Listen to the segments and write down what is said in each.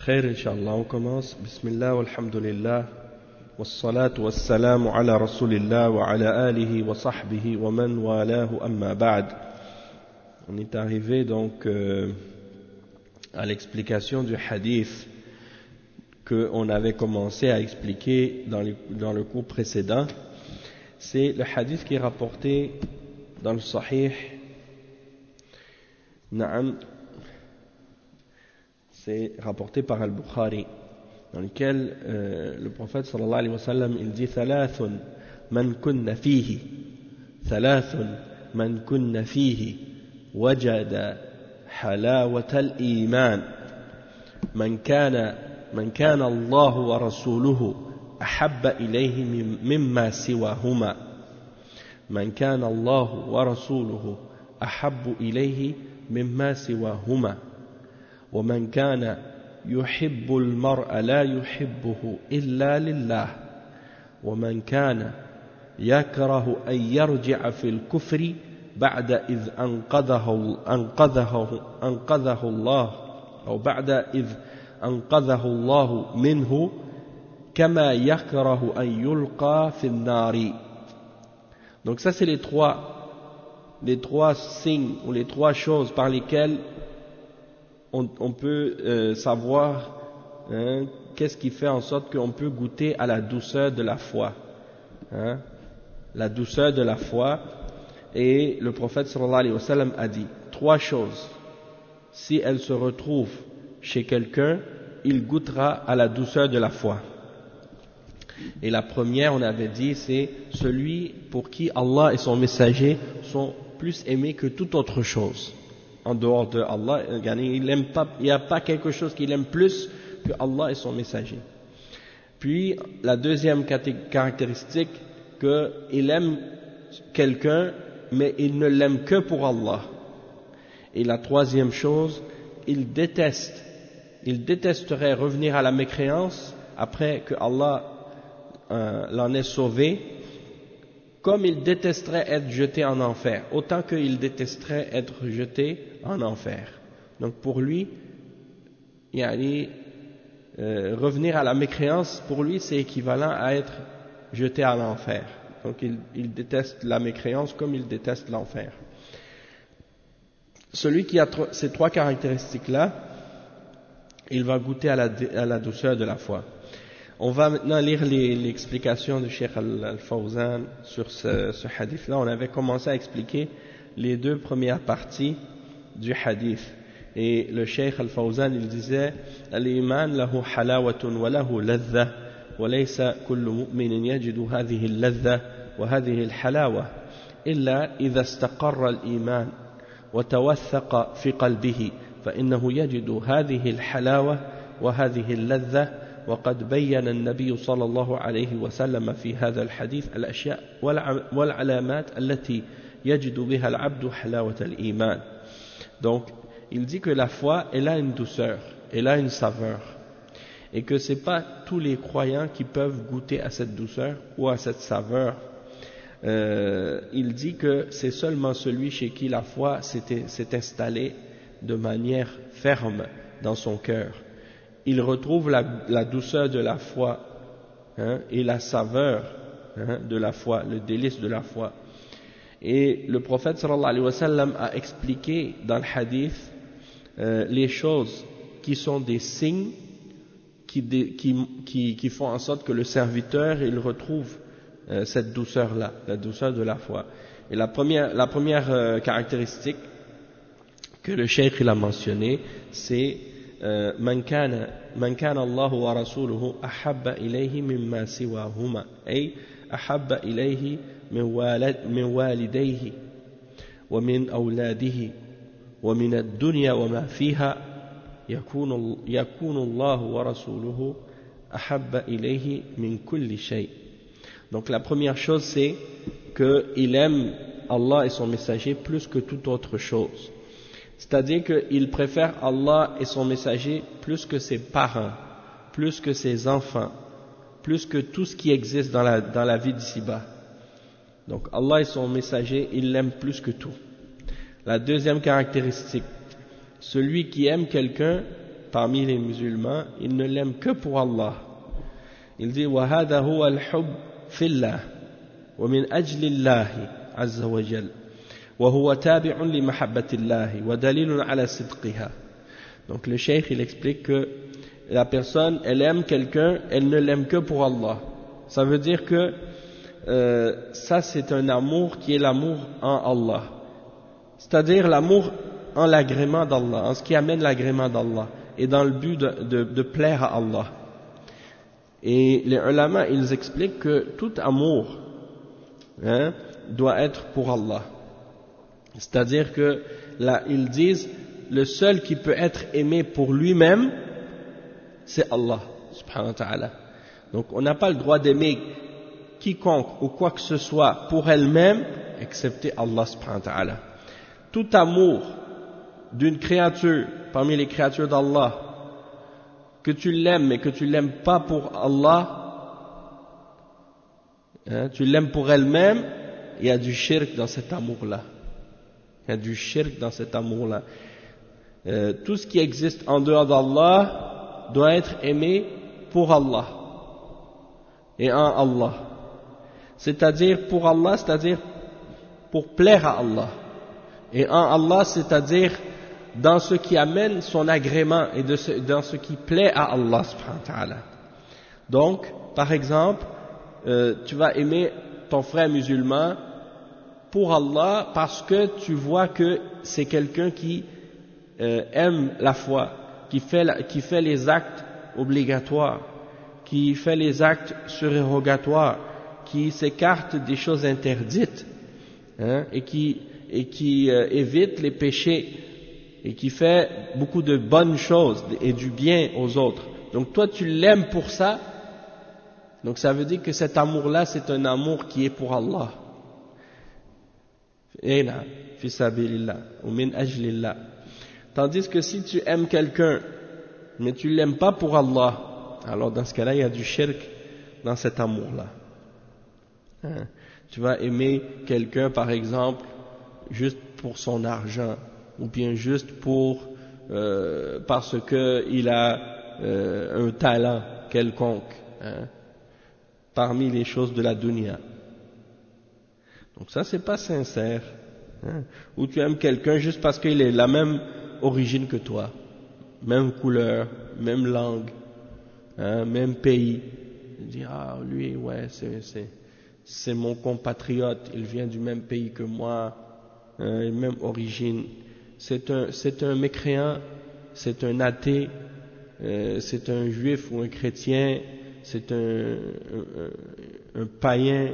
Khair, Inch'Allah, on commence. Bismillah, walhamdulillah, wassalatu wassalamu ala rasulillah wa ala alihi wa sahbihi wa man walahu amma ba'd. On est arrivé donc à l'explication du hadith qu'on avait commencé à expliquer dans le cours précédent. C'est le hadith qui est rapporté dans le Sahih. Na'am. C'est rapporté par Al-Bukhari, dans lequel le prophète sallallahu alayhi wa sallam, il dit thalathun man kunna fihi wajada halawata al-iman man kana Allah wa rasuluhu ahabba ilayhi mimma siwahuma man kana Allah wa rasuluhu ahabbu ilayhi mimma siwahuma ومن كان يحب المرء لا يحبه إلا لله ومن كان يكره أن يرجع في الكفر بعد إذ أنقذه الله أو بعد إذ أنقذه الله منه كما يكره أن يلقى في النار. Donc ça c'est les trois signes ou les trois choses par lesquelles on peut savoir qu'est-ce qui fait en sorte qu'on peut goûter à la douceur de la foi. La douceur de la foi. Et le prophète sallallahu alayhi wa sallam a dit trois choses. Si elles se retrouvent chez quelqu'un, il goûtera à la douceur de la foi. Et la première, on avait dit, c'est celui pour qui Allah et son messager sont plus aimés que toute autre chose. En dehors de Allah, il n'y a pas quelque chose qu'il aime plus que Allah et son messager. Puis, la deuxième caractéristique, qu'il aime quelqu'un, mais il ne l'aime que pour Allah. Et la troisième chose, il détesterait revenir à la mécréance après que Allah l'en ait sauvé, comme il détesterait être jeté en enfer, autant qu'il détesterait être jeté en enfer. Donc pour lui, revenir à la mécréance, pour lui c'est équivalent à être jeté à l'enfer. Donc il déteste la mécréance comme il déteste l'enfer. Celui qui a ces trois caractéristiques-là, il va goûter à la douceur de la foi. On va maintenant lire l'explication du Cheikh Al-Fawzan sur ce hadith-là. On avait commencé à expliquer les deux premières parties du hadith. Et le Cheikh Al-Fawzan, il disait Al-Iman lahu halawatun wa lahu ladha wa laysa kullu mu'minin yajidu hadhihi al-ladha wa hadhihi al-halawa illa idha istaqarra al-iman wa tawathaqa fi qalbihi fa innahu yajidu hadhihi al-halawa wa hadhihi al-ladha. وقد بين النبي صلى الله عليه وسلم في هذا الحديث الأشياء والعلامات التي يجد بها العبد حلاوة الإيمان. Donc, il dit que la foi, elle a une douceur, elle a une saveur, et que c'est pas tous les croyants qui peuvent goûter à cette douceur ou à cette saveur. Il dit que c'est seulement celui chez qui la foi s'est installée de manière ferme dans son cœur. Il retrouve la douceur de la foi et la saveur de la foi, le délice de la foi. Et le prophète sallallahu alayhi wa sallam a expliqué dans le hadith les choses qui sont des signes qui font en sorte que le serviteur il retrouve cette douceur-là, la douceur de la foi. Et la première caractéristique que le cheikh il a mentionné, c'est من كان الله ورسوله أحب إليه مما سواهما أي أحب إليه من والديه ومن أولاده ومن الدنيا وما فيها يكون الله ورسوله أحب إليه من كل شيء. Donc la première chose c'est qu'il aime Allah et son messager plus que toute autre chose. C'est-à-dire qu'il préfère Allah et son messager plus que ses parents, plus que ses enfants, plus que tout ce qui existe dans la vie d'ici-bas. Donc Allah et son messager, il l'aime plus que tout. La deuxième caractéristique, celui qui aime quelqu'un parmi les musulmans, il ne l'aime que pour Allah. Il dit وَهَذَا هُوَ الْحُبُّ فِي اللَّهِ وَمِنْ أَجْلِ اللَّهِ عَزَّ وَجَلَّ وَهُوَ تَابِعٌ لِمَحَبَّةِ اللَّهِ وَدَلِيلٌ عَلَى صِدْقِهَا. Donc le cheikh il explique que la personne elle aime quelqu'un, elle ne l'aime que pour Allah. Ça veut dire que ça c'est un amour qui est l'amour en Allah, c'est-à-dire l'amour en l'agrément d'Allah, en ce qui amène l'agrément d'Allah et dans le but de plaire à Allah. Et les ulama ils expliquent que tout amour doit être pour Allah, c'est-à-dire que là ils disent le seul qui peut être aimé pour lui-même c'est Allah subhanahu wa ta'ala. Donc on n'a pas le droit d'aimer quiconque ou quoi que ce soit pour elle-même excepté Allah subhanahu wa ta'ala. Tout amour d'une créature parmi les créatures d'Allah, que tu l'aimes mais que tu l'aimes pas pour Allah, tu l'aimes pour elle-même, il y a du shirk dans cet amour-là. Il y a du shirk dans cet amour-là. Tout ce qui existe en dehors d'Allah doit être aimé pour Allah et en Allah. C'est-à-dire pour Allah, c'est-à-dire pour plaire à Allah. Et en Allah, c'est-à-dire dans ce qui amène son agrément et dans ce qui plaît à Allah subhanahu wa ta'ala. Donc, par exemple, tu vas aimer ton frère musulman pour Allah parce que tu vois que c'est quelqu'un qui aime la foi, qui fait les actes obligatoires, qui fait les actes surérogatoires, qui s'écarte des choses interdites, et qui évite les péchés, et qui fait beaucoup de bonnes choses et du bien aux autres. Donc toi tu l'aimes pour ça, donc ça veut dire que cet amour-là c'est un amour qui est pour Allah. Fi sabilillah ou min ajlillah. Tandis que si tu aimes quelqu'un mais tu l'aimes pas pour Allah, alors dans ce cas-là il y a du shirk dans cet amour-là. Tu vas aimer quelqu'un par exemple juste pour son argent ou bien juste parce que il a un talent quelconque, parmi les choses de la dunya. Donc ça c'est pas sincère. Ou tu aimes quelqu'un juste parce qu'il est la même origine que toi, même couleur, même langue, même pays. Tu dis lui ouais c'est mon compatriote, il vient du même pays que moi, même origine. C'est un mécréant, c'est un athée, c'est un juif ou un chrétien, c'est un païen,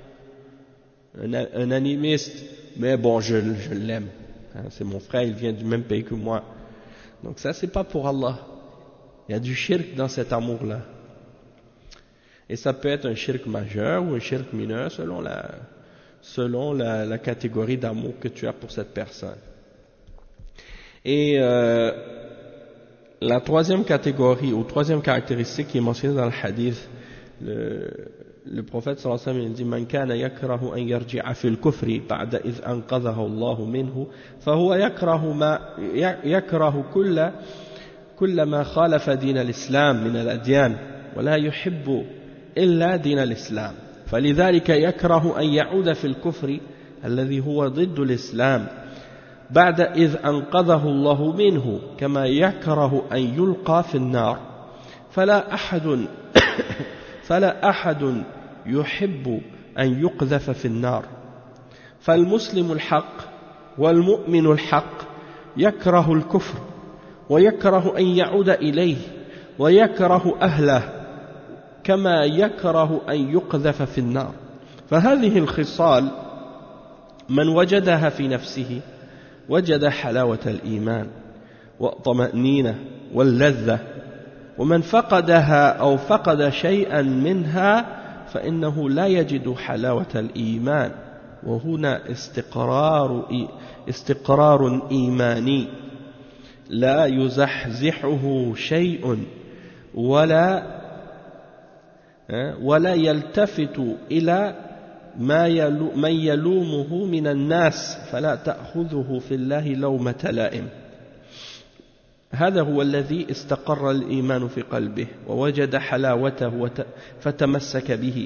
un animiste, mais bon, je l'aime. C'est mon frère, il vient du même pays que moi. Donc ça, c'est pas pour Allah. Il y a du shirk dans cet amour-là. Et ça peut être un shirk majeur ou un shirk mineur selon la catégorie d'amour que tu as pour cette personne. Et la troisième catégorie ou troisième caractéristique qui est mentionnée dans le hadith, le prophète sallallahu alayhi wa sallam dit man kana yakrahu an yarji'a fil kufri ba'da idh anqadhahu Allah minhu fa huwa yakrahu kull ma khalafa din al-islam min al-adyan wa la yuhibbu illa din al-islam فلذلك يكره أن يعود في الكفر الذي هو ضد الإسلام بعد إذ أنقذه الله منه كما يكره أن يلقى في النار فلا أحد يحب أن يقذف في النار فالمسلم الحق والمؤمن الحق يكره الكفر ويكره أن يعود إليه ويكره أهله كما يكره أن يقذف في النار فهذه الخصال من وجدها في نفسه وجد حلاوة الإيمان والطمأنينة واللذة ومن فقدها أو فقد شيئا منها فإنه لا يجد حلاوة الإيمان وهنا استقرار إيماني لا يزحزحه شيء ولا يلتفت إلى من يلومه من الناس فلا تأخذه في الله لومة لائم. هذا هو الذي استقر الإيمان في قلبه ووجد حلاوته فتمسك به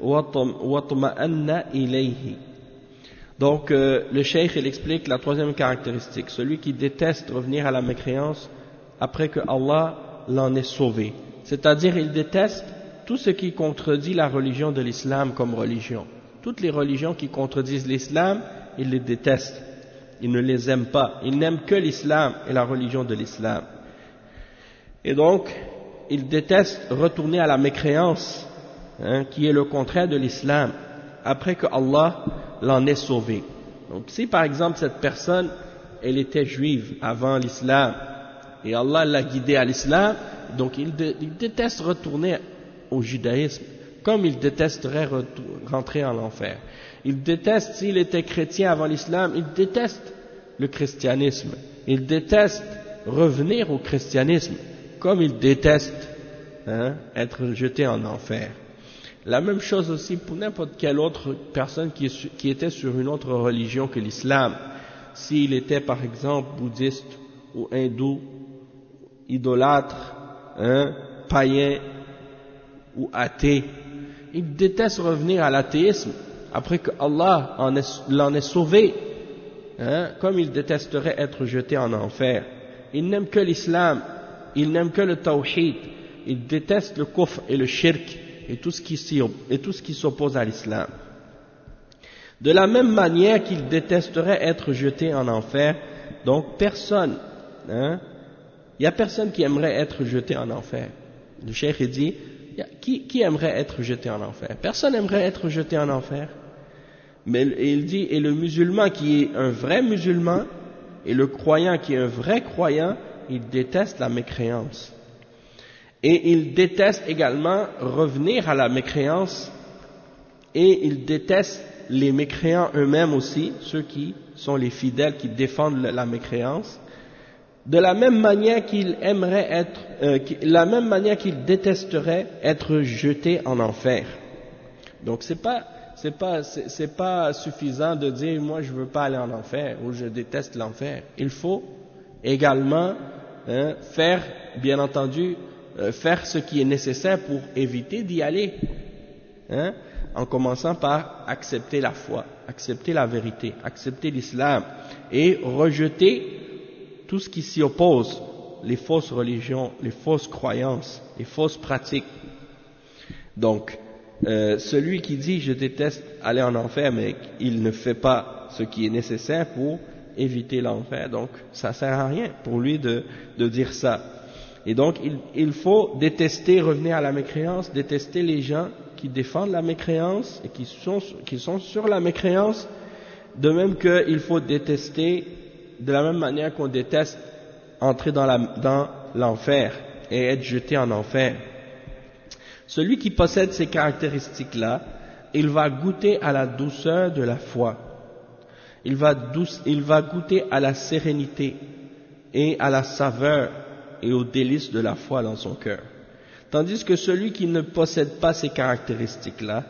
واطمأن إليه. Donc le cheikh il explique la troisième caractéristique, celui qui déteste revenir à la mécréance après que Allah l'en ait sauvé, c'est-à-dire il déteste tout ce qui contredit la religion de l'islam comme religion. Toutes les religions qui contredisent l'islam, il les déteste, il ne les aime pas, il n'aime que l'islam et la religion de l'islam. Et donc il déteste retourner à la mécréance, qui est le contraire de l'islam, après que Allah l'en ait sauvé. Donc si par exemple cette personne elle était juive avant l'islam et Allah l'a guidée à l'islam, donc il déteste retourner au judaïsme comme il détesterait rentrer en enfer. Il déteste, s'il était chrétien avant l'islam, il déteste le christianisme, il déteste revenir au christianisme comme il déteste être jeté en enfer. La même chose aussi pour n'importe quelle autre personne qui était sur une autre religion que l'islam. S'il était par exemple bouddhiste ou hindou, idolâtre, païen ou athée, il déteste revenir à l'athéisme après que Allah l'en ait sauvé, comme il détesterait être jeté en enfer. Il n'aime que l'islam, il n'aime que le tawhid, il déteste le kufr et le shirk et tout ce qui s'oppose à l'islam. De la même manière qu'il détesterait être jeté en enfer, donc personne, il n'y a personne qui aimerait être jeté en enfer. Le cheikh dit, qui aimerait être jeté en enfer? Personne n'aimerait être jeté en enfer. Mais il dit, et le musulman qui est un vrai musulman, et le croyant qui est un vrai croyant, il déteste la mécréance. Et il déteste également revenir à la mécréance, et il déteste les mécréants eux-mêmes aussi, ceux qui sont les fidèles qui défendent la mécréance, de la même manière qu'il aimerait être, la même manière qu'il détesterait être jeté en enfer. Donc c'est pas suffisant de dire moi je veux pas aller en enfer ou je déteste l'enfer. Il faut également faire, bien entendu, faire ce qui est nécessaire pour éviter d'y aller, en commençant par accepter la foi, accepter la vérité, accepter l'islam et rejeter tout ce qui s'y oppose, les fausses religions, les fausses croyances, les fausses pratiques. Donc, celui qui dit je déteste aller en enfer mais il ne fait pas ce qui est nécessaire pour éviter l'enfer, donc ça sert à rien pour lui de dire ça. Et donc il faut détester, revenir à la mécréance, détester les gens qui défendent la mécréance et qui sont sur la mécréance, de même qu'il faut détester de la même manière qu'on déteste entrer dans l'enfer et être jeté en enfer. Celui qui possède ces caractéristiques-là, il va goûter à la douceur de la foi. Il va goûter à la sérénité et à la saveur et aux délices de la foi dans son cœur. Tandis que celui qui ne possède pas ces caractéristiques-là,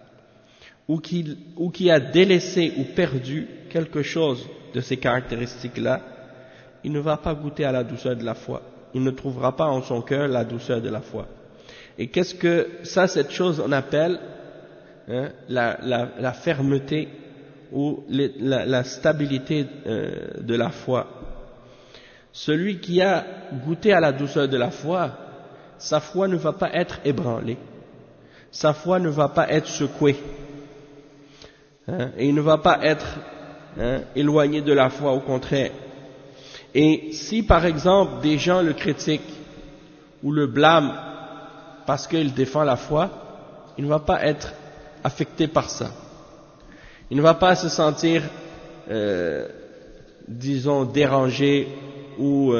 ou qui a délaissé ou perdu quelque chose de ces caractéristiques-là, il ne va pas goûter à la douceur de la foi. Il ne trouvera pas en son cœur la douceur de la foi. Et qu'est-ce que ça, cette chose, on appelle la fermeté ou la stabilité de la foi. Celui qui a goûté à la douceur de la foi, sa foi ne va pas être ébranlée, sa foi ne va pas être secouée, et il ne va pas être éloigné de la foi, au contraire. Et si par exemple des gens le critiquent ou le blâment parce qu'il défend la foi, il ne va pas être affecté par ça. Il ne va pas se sentir, disons, dérangé ou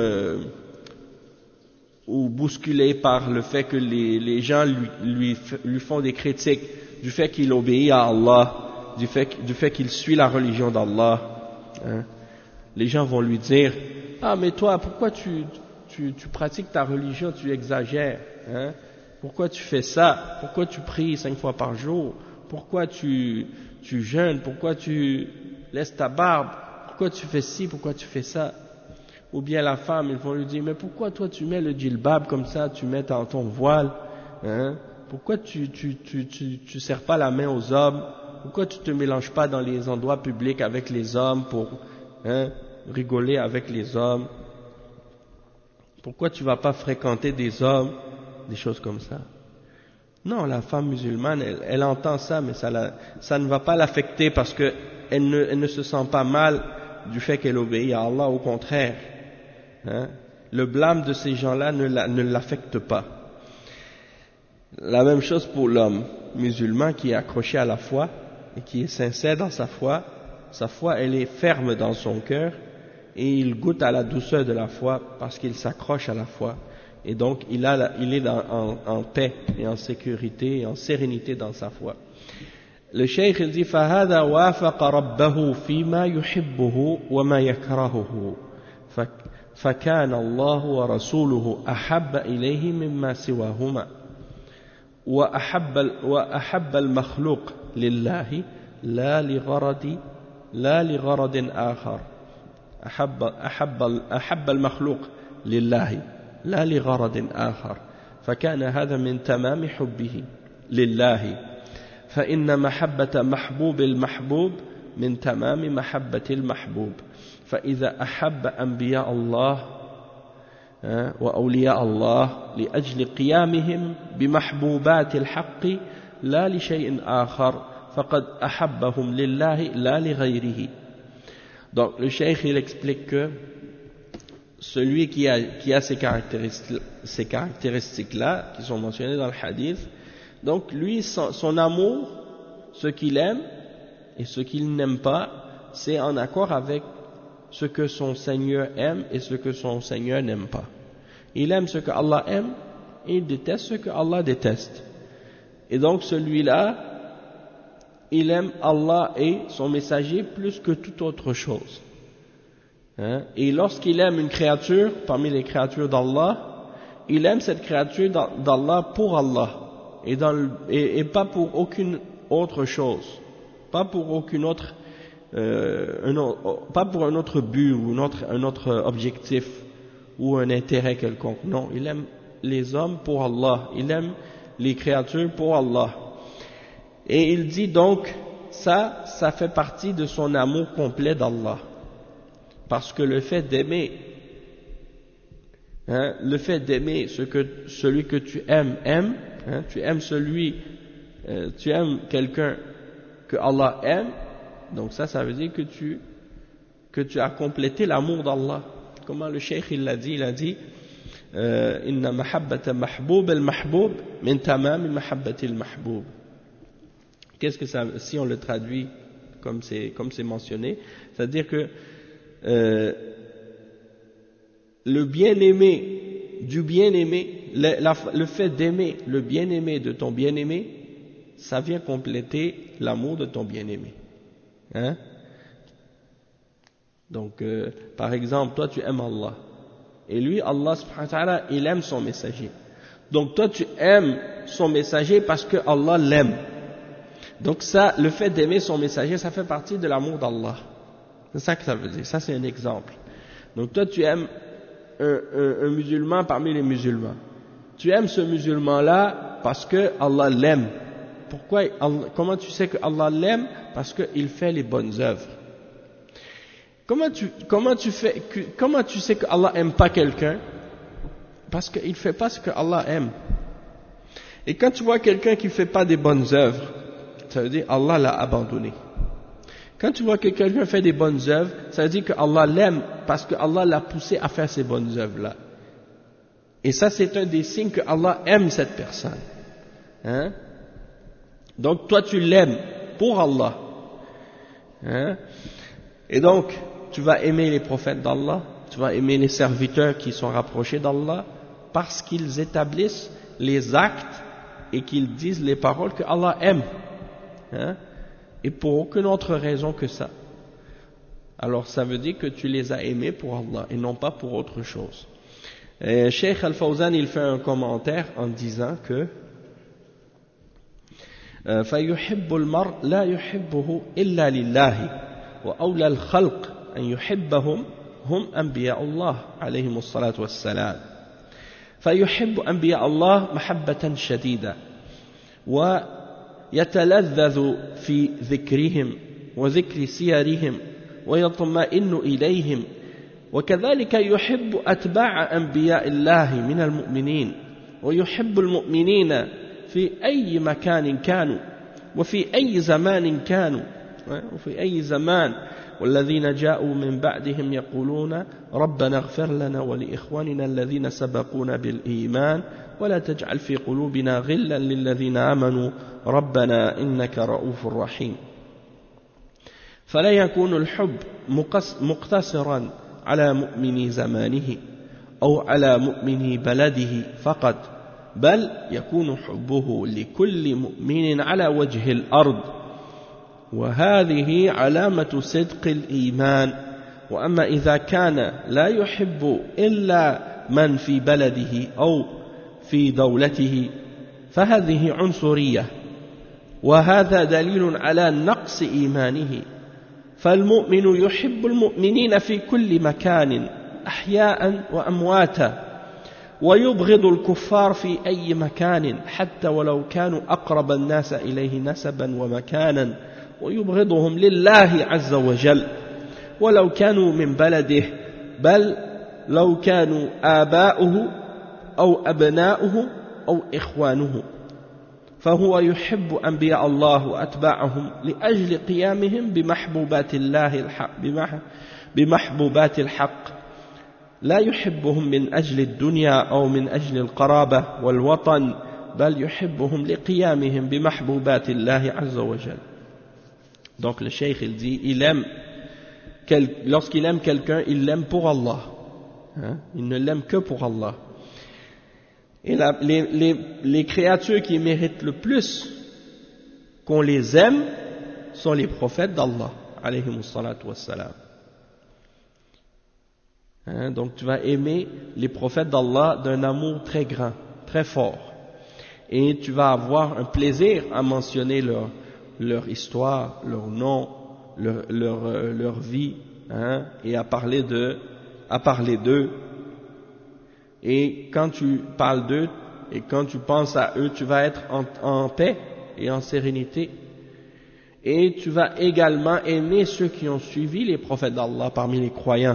bousculé par le fait que les gens lui font des critiques du fait qu'il obéit à Allah, du fait qu'il suit la religion d'Allah. Les gens vont lui dire, ah mais toi, pourquoi tu pratiques ta religion, tu exagères, pourquoi tu fais ça, pourquoi tu pries 5 fois par jour, pourquoi tu jeûnes, pourquoi tu laisses ta barbe, pourquoi tu fais ci, pourquoi tu fais ça. Ou bien la femme, ils vont lui dire, mais pourquoi toi tu mets le djilbab comme ça, tu mets ton voile, hein? Pourquoi tu serres pas la main aux hommes? Pourquoi tu te mélanges pas dans les endroits publics avec les hommes pour rigoler avec les hommes? Pourquoi tu vas pas fréquenter des hommes? Des choses comme ça. Non, la femme musulmane, elle entend ça, mais ça ne va pas l'affecter parce que elle ne se sent pas mal du fait qu'elle obéit à Allah, au contraire. Hein? Le blâme de ces gens-là ne l'affecte pas. La même chose pour l'homme musulman qui est accroché à la foi et qui est sincère dans sa foi elle est ferme dans son cœur et il goûte à la douceur de la foi parce qu'il s'accroche à la foi et donc il est en paix et en sécurité et en sérénité dans sa foi. Le cheikh il dit فَهَذَا وَافَقَ رَبَّهُ فِيمَا يُحِبُّهُ وَمَا يَكْرَهُهُ فكان الله ورسوله أحب إليه مما سواهما وأحب المخلوق لله لا لغرض آخر أحب المخلوق لله لا لغرض آخر فكان هذا من تمام حبه لله فإن محبة محبوب المحبوب من تمام محبة المحبوب فإذا أحب أنبياء الله وأولياء الله لأجل قيامهم بمحبوبات الحق لا لشيء آخر فقد أحبهم لله لا لغيره. Donc le cheikh il explique que celui qui a ces caractéristiques-là qui sont mentionnées dans le hadith, donc lui son amour, ce qu'il aime et ce qu'il n'aime pas, c'est en accord avec ce que son Seigneur aime et ce que son Seigneur n'aime pas. Il aime ce que Allah aime et il déteste ce que Allah déteste. Et donc celui-là, il aime Allah et son messager plus que toute autre chose. Hein? Et lorsqu'il aime une créature parmi les créatures d'Allah, il aime cette créature d'Allah pour Allah et pas pour aucune autre chose, pas pour aucune autre pas pour un autre but ou un autre objectif ou un intérêt quelconque. Non, il aime les hommes pour Allah, il aime les créatures pour Allah. Et il dit donc, ça fait partie de son amour complet d'Allah. Parce que le fait d'aimer, celui que tu aimes, tu aimes tu aimes quelqu'un que Allah aime, donc ça veut dire que tu as complété l'amour d'Allah. Comment le cheikh il a dit inna mahabbata mahboub al-mahboub min tamam mahabbati al-mahboub. Qu'est-ce que ça, si on le traduit comme c'est mentionné, c'est-à-dire que le bien-aimé du bien-aimé, le fait d'aimer le bien-aimé de ton bien-aimé, ça vient compléter l'amour de ton bien-aimé. Hein? Donc, par exemple, toi tu aimes Allah, et lui, Allah subhanahu wa ta'ala, il aime son messager. Donc toi tu aimes son messager parce que Allah l'aime. Donc ça, le fait d'aimer son messager, ça fait partie de l'amour d'Allah. C'est ça que ça veut dire, ça c'est un exemple. Donc toi tu aimes un musulman parmi les musulmans. Tu aimes ce musulman-là parce que Allah l'aime. Pourquoi? Comment tu sais que Allah l'aime? Parce qu'il fait les bonnes œuvres. Comment tu sais que Allah aime pas quelqu'un? Parce qu'il fait pas ce que Allah aime. Et quand tu vois quelqu'un qui fait pas des bonnes œuvres, ça veut dire Allah l'a abandonné. Quand tu vois que quelqu'un fait des bonnes œuvres, ça veut dire que Allah l'aime parce que Allah l'a poussé à faire ces bonnes œuvres-là. Et ça, c'est un des signes que Allah aime cette personne. Hein? Donc, toi, tu l'aimes pour Allah. Hein? Et donc, tu vas aimer les prophètes d'Allah, tu vas aimer les serviteurs qui sont rapprochés d'Allah, parce qu'ils établissent les actes et qu'ils disent les paroles que Allah aime. Hein? Et pour aucune autre raison que ça. Alors ça veut dire que tu les as aimés pour Allah et non pas pour autre chose. Et Cheikh Al-Fawzan il fait un commentaire en disant que فَيُحِبُّ الْمَرْءَ لَا يُحِبُّهُ إِلَّا لِلَّهِ وَأَوْلَى الْخَلْقِ أَنْ يُحِبَّهُمْ هم أنبياء الله عليهم الصلاة والسلام فيحب أنبياء الله محبة شديدة ويتلذذ في ذكرهم وذكر سيرهم ويطمئن إليهم وكذلك يحب أتباع أنبياء الله من المؤمنين ويحب المؤمنين في أي مكان كانوا وفي أي زمان كانوا وفي أي زمان والذين جاءوا من بعدهم يقولون ربنا اغفر لنا ولإخواننا الذين سبقونا بالإيمان ولا تجعل في قلوبنا غلا للذين آمنوا ربنا إنك رؤوف رحيم فلا يكون الحب مقتصرا على مؤمن زمانه أو على مؤمن بلده فقط بل يكون حبه لكل مؤمن على وجه الأرض وهذه علامة صدق الإيمان وأما إذا كان لا يحب إلا من في بلده أو في دولته فهذه عنصرية وهذا دليل على نقص إيمانه فالمؤمن يحب المؤمنين في كل مكان أحياء وأمواتا ويبغض الكفار في أي مكان حتى ولو كانوا أقرب الناس إليه نسبا ومكانا ويبغضهم لله عز وجل ولو كانوا من بلده بل لو كانوا آباؤه أو أبناؤه أو إخوانه فهو يحب أنبياء الله وأتباعهم لأجل قيامهم بمحبوبات الله الحق بمحبوبات الحق لا يحبهم من أجل الدنيا أو من أجل القرابة والوطن بل يحبهم لقيامهم بمحبوبات الله عز وجل. Donc le cheikh il dit lorsqu'il aime quelqu'un il l'aime pour Allah il ne l'aime que pour Allah et les créatures qui méritent le plus qu'on les aime sont les prophètes d'Allah alayhimus salatu wassalam. Donc tu vas aimer les prophètes d'Allah d'un amour très grand, très fort. Et tu vas avoir un plaisir à mentionner leur histoire, leur nom, leur vie, et à parler d'eux. Et quand tu parles d'eux, et quand tu penses à eux, tu vas être en paix et en sérénité. Et tu vas également aimer ceux qui ont suivi les prophètes d'Allah parmi les croyants.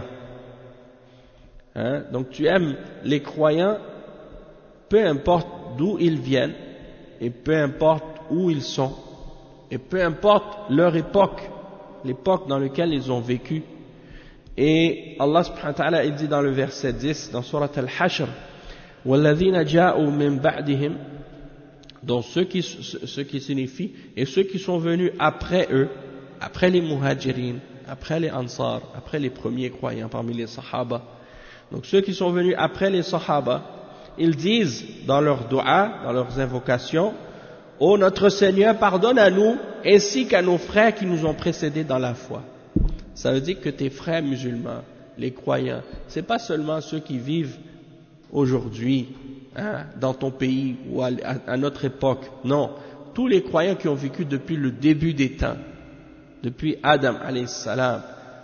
Donc tu aimes les croyants, peu importe d'où ils viennent, et peu importe où ils sont, et peu importe leur époque, l'époque dans laquelle ils ont vécu. Et Allah subhanahu wa ta'ala il dit dans le verset 10 dans Surat Al-Hashr وَالَّذِينَ جَاءُوا مِن بَعْدِهِمْ donc ce qui signifie et ceux qui sont venus après eux, après les muhajirin, après les ansar, après les premiers croyants parmi les sahaba. Donc ceux qui sont venus après les sahaba, ils disent dans leurs doua, dans leurs invocations, ô notre Seigneur, pardonne à nous ainsi qu'à nos frères qui nous ont précédés dans la foi. Ça veut dire que tes frères musulmans, les croyants, c'est pas seulement ceux qui vivent aujourd'hui dans ton pays ou à notre époque. Non, tous les croyants qui ont vécu depuis le début des temps, depuis Adam alayhi salam,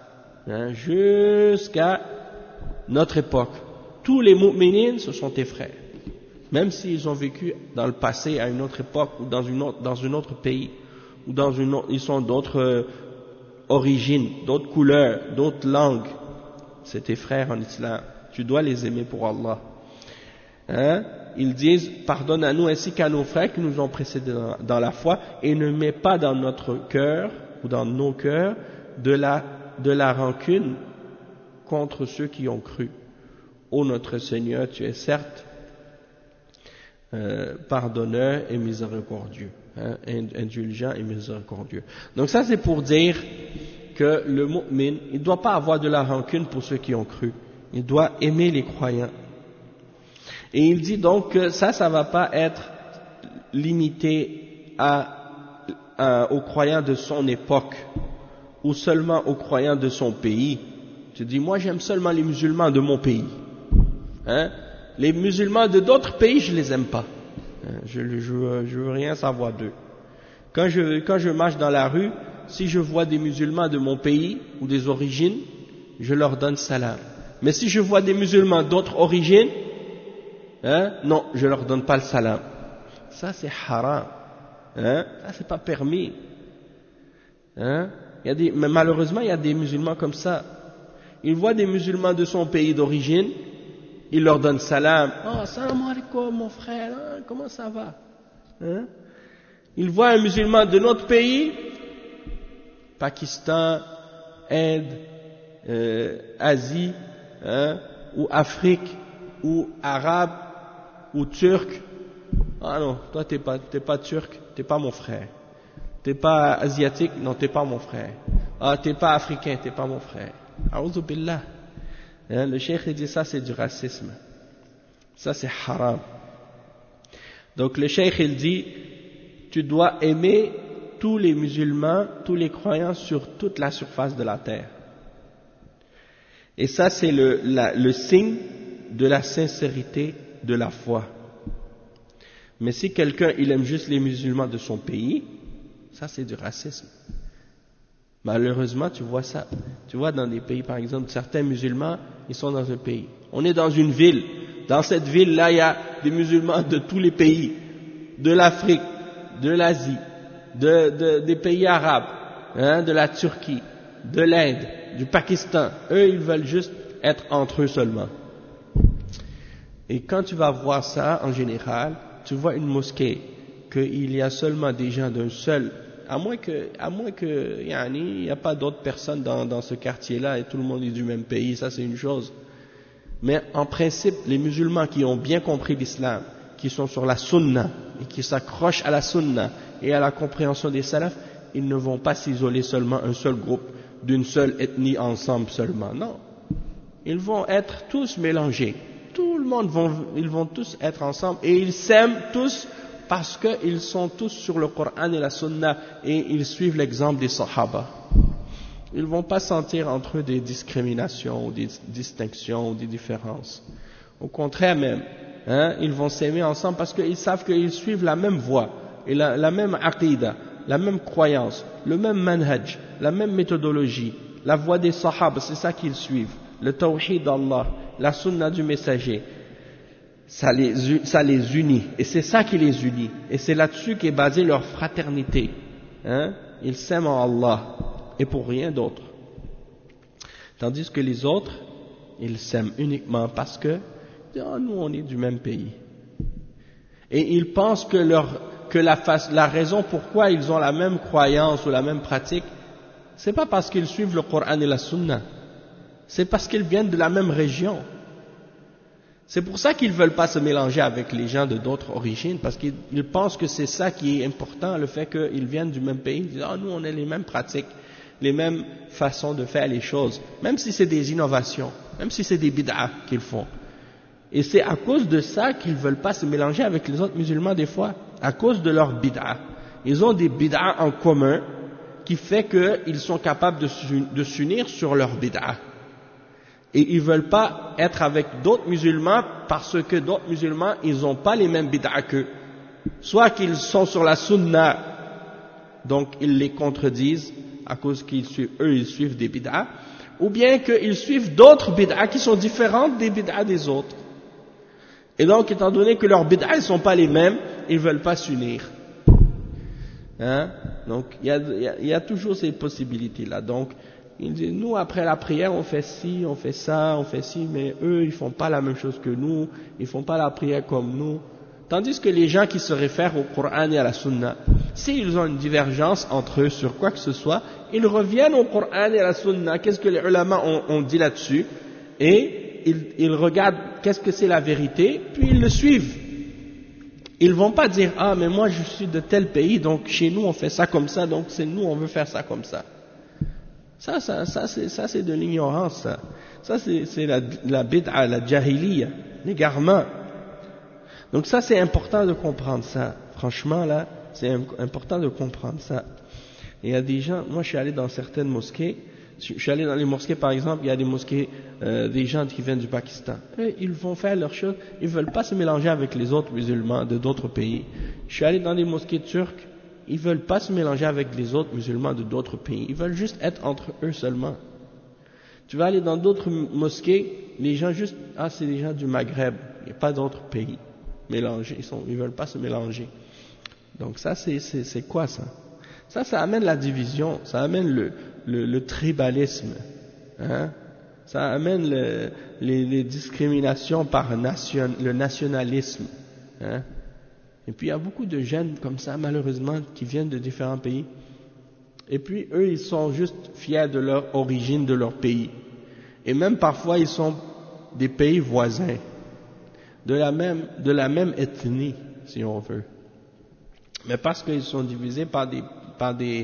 jusqu'à notre époque. Tous les mu'minines, ce sont tes frères. Même s'ils ont vécu dans le passé, à une autre époque, ou dans un autre pays, ou ils sont d'autres origines, d'autres couleurs, d'autres langues, c'est tes frères en islam. Tu dois les aimer pour Allah. Ils disent, pardonne à nous ainsi qu'à nos frères qui nous ont précédés dans la foi, et ne mets pas dans notre cœur, ou dans nos cœurs, de la rancune contre ceux qui ont cru. Ô notre Seigneur, tu es certes pardonneur et miséricordieux, indulgent et miséricordieux. Donc ça c'est pour dire que le mu'min, il ne doit pas avoir de la rancune pour ceux qui ont cru. Il doit aimer les croyants. Et il dit donc que ça va pas être limité aux croyants de son époque ou seulement aux croyants de son pays. Tu dis, moi j'aime seulement les musulmans de mon pays. Les musulmans de d'autres pays, je les aime pas. Je veux rien savoir d'eux. Quand je marche dans la rue, si je vois des musulmans de mon pays ou des origines, je leur donne salam. Mais si je vois des musulmans d'autres origines, non, je leur donne pas le salam. Ça c'est haram. Ça c'est pas permis. Mais malheureusement, il y a des musulmans comme ça. Il voit des musulmans de son pays d'origine, il leur donne salam. Oh, salam alaikum, mon frère, comment ça va? Il voit un musulman de notre pays, Pakistan, Inde, Asie, ou Afrique, ou Arabe, ou Turc. Ah non, toi t'es pas turc, t'es pas mon frère. T'es pas asiatique, non t'es pas mon frère. Ah, t'es pas africain, t'es pas mon frère. A'udhu billah. Le cheikh dit ça c'est du racisme. Ça c'est haram. Donc le cheikh il dit, tu dois aimer tous les musulmans, tous les croyants sur toute la surface de la terre. Et ça c'est le signe de la sincérité de la foi. Mais si quelqu'un il aime juste les musulmans de son pays, ça c'est du racisme. Malheureusement, tu vois ça. Tu vois dans des pays, par exemple, certains musulmans, ils sont dans un pays. On est dans une ville. Dans cette ville-là, il y a des musulmans de tous les pays. De l'Afrique, de l'Asie, des pays arabes, de la Turquie, de l'Inde, du Pakistan. Eux, ils veulent juste être entre eux seulement. Et quand tu vas voir ça, en général, tu vois une mosquée, qu'il y a seulement des gens d'un seul, à moins que il n'y a pas d'autres personnes dans ce quartier-là et tout le monde est du même pays, ça c'est une chose. Mais en principe, les musulmans qui ont bien compris l'islam, qui sont sur la sunna et qui s'accrochent à la sunna et à la compréhension des salafs, ils ne vont pas s'isoler seulement un seul groupe, d'une seule ethnie ensemble seulement, non. Ils vont être tous mélangés. Tout le monde ils vont tous être ensemble et ils s'aiment tous parce qu'ils sont tous sur le Coran et la Sunna et ils suivent l'exemple des Sahaba. Ils ne vont pas sentir entre eux des discriminations ou des distinctions ou des différences. Au contraire même, ils vont s'aimer ensemble parce qu'ils savent qu'ils suivent la même voie et la même aqidah, la même croyance, le même manhaj, la même méthodologie, la voie des Sahaba, c'est ça qu'ils suivent, le tawhid d'Allah, la Sunna du messager. Ça les unit, et c'est ça qui les unit, et c'est là-dessus qu'est basée leur fraternité. Ils s'aiment en Allah, et pour rien d'autre. Tandis que les autres, ils s'aiment uniquement parce que nous on est du même pays. Et ils pensent que la raison pourquoi ils ont la même croyance ou la même pratique, c'est pas parce qu'ils suivent le Coran et la Sunna, c'est parce qu'ils viennent de la même région. C'est pour ça qu'ils ne veulent pas se mélanger avec les gens de d'autres origines, parce qu'ils pensent que c'est ça qui est important, le fait qu'ils viennent du même pays. Ils disent, nous on a les mêmes pratiques, les mêmes façons de faire les choses, même si c'est des innovations, même si c'est des bid'ah qu'ils font. Et c'est à cause de ça qu'ils ne veulent pas se mélanger avec les autres musulmans des fois, à cause de leurs bid'ah. Ils ont des bid'ah en commun, qui fait qu'ils sont capables de s'unir sur leurs bid'ah. Et ils ne veulent pas être avec d'autres musulmans parce que d'autres musulmans, ils n'ont pas les mêmes bid'ah qu'eux. Soit qu'ils sont sur la sunna, donc ils les contredisent à cause qu'ils suivent des bid'ah, ou bien qu'ils suivent d'autres bid'ah qui sont différentes des bid'ah des autres. Et donc, étant donné que leurs bid'ah ne sont pas les mêmes, ils ne veulent pas s'unir. Donc, il y a toujours ces possibilités-là. Donc, il dit, nous, après la prière, on fait ci, on fait ça, on fait ci, mais eux, ils font pas la même chose que nous, ils font pas la prière comme nous. Tandis que les gens qui se réfèrent au Coran et à la Sunna, s'ils ont une divergence entre eux sur quoi que ce soit, ils reviennent au Coran et à la Sunna, qu'est-ce que les ulama ont dit là-dessus, et ils regardent qu'est-ce que c'est la vérité, puis ils le suivent. Ils vont pas dire, mais moi je suis de tel pays, donc chez nous on fait ça comme ça, donc c'est nous on veut faire ça comme ça. Ça c'est de l'ignorance, ça c'est la bid'a, la jahiliya, l'égarement. Donc ça c'est important de comprendre ça, franchement là, c'est important de comprendre ça. Et il y a des gens, moi je suis allé dans certaines mosquées, je suis allé dans les mosquées par exemple, il y a des mosquées, des gens qui viennent du Pakistan, et ils vont faire leurs choses, ils veulent pas se mélanger avec les autres musulmans de d'autres pays. Je suis allé dans des mosquées turques, ils veulent pas se mélanger avec les autres musulmans de d'autres pays, ils veulent juste être entre eux seulement. Tu vas aller dans d'autres mosquées, les gens juste, c'est des gens du Maghreb, il n'y a pas d'autres pays mélangés, ils veulent pas se mélanger. Donc ça, c'est quoi ça? Ça amène la division, ça amène le tribalisme, hein? Ça amène les discriminations par le nationalisme, hein? Et puis il y a beaucoup de jeunes comme ça, malheureusement, qui viennent de différents pays. Et puis eux, ils sont juste fiers de leur origine, de leur pays. Et même parfois, ils sont des pays voisins, de la même ethnie, si on veut. Mais parce qu'ils sont divisés par des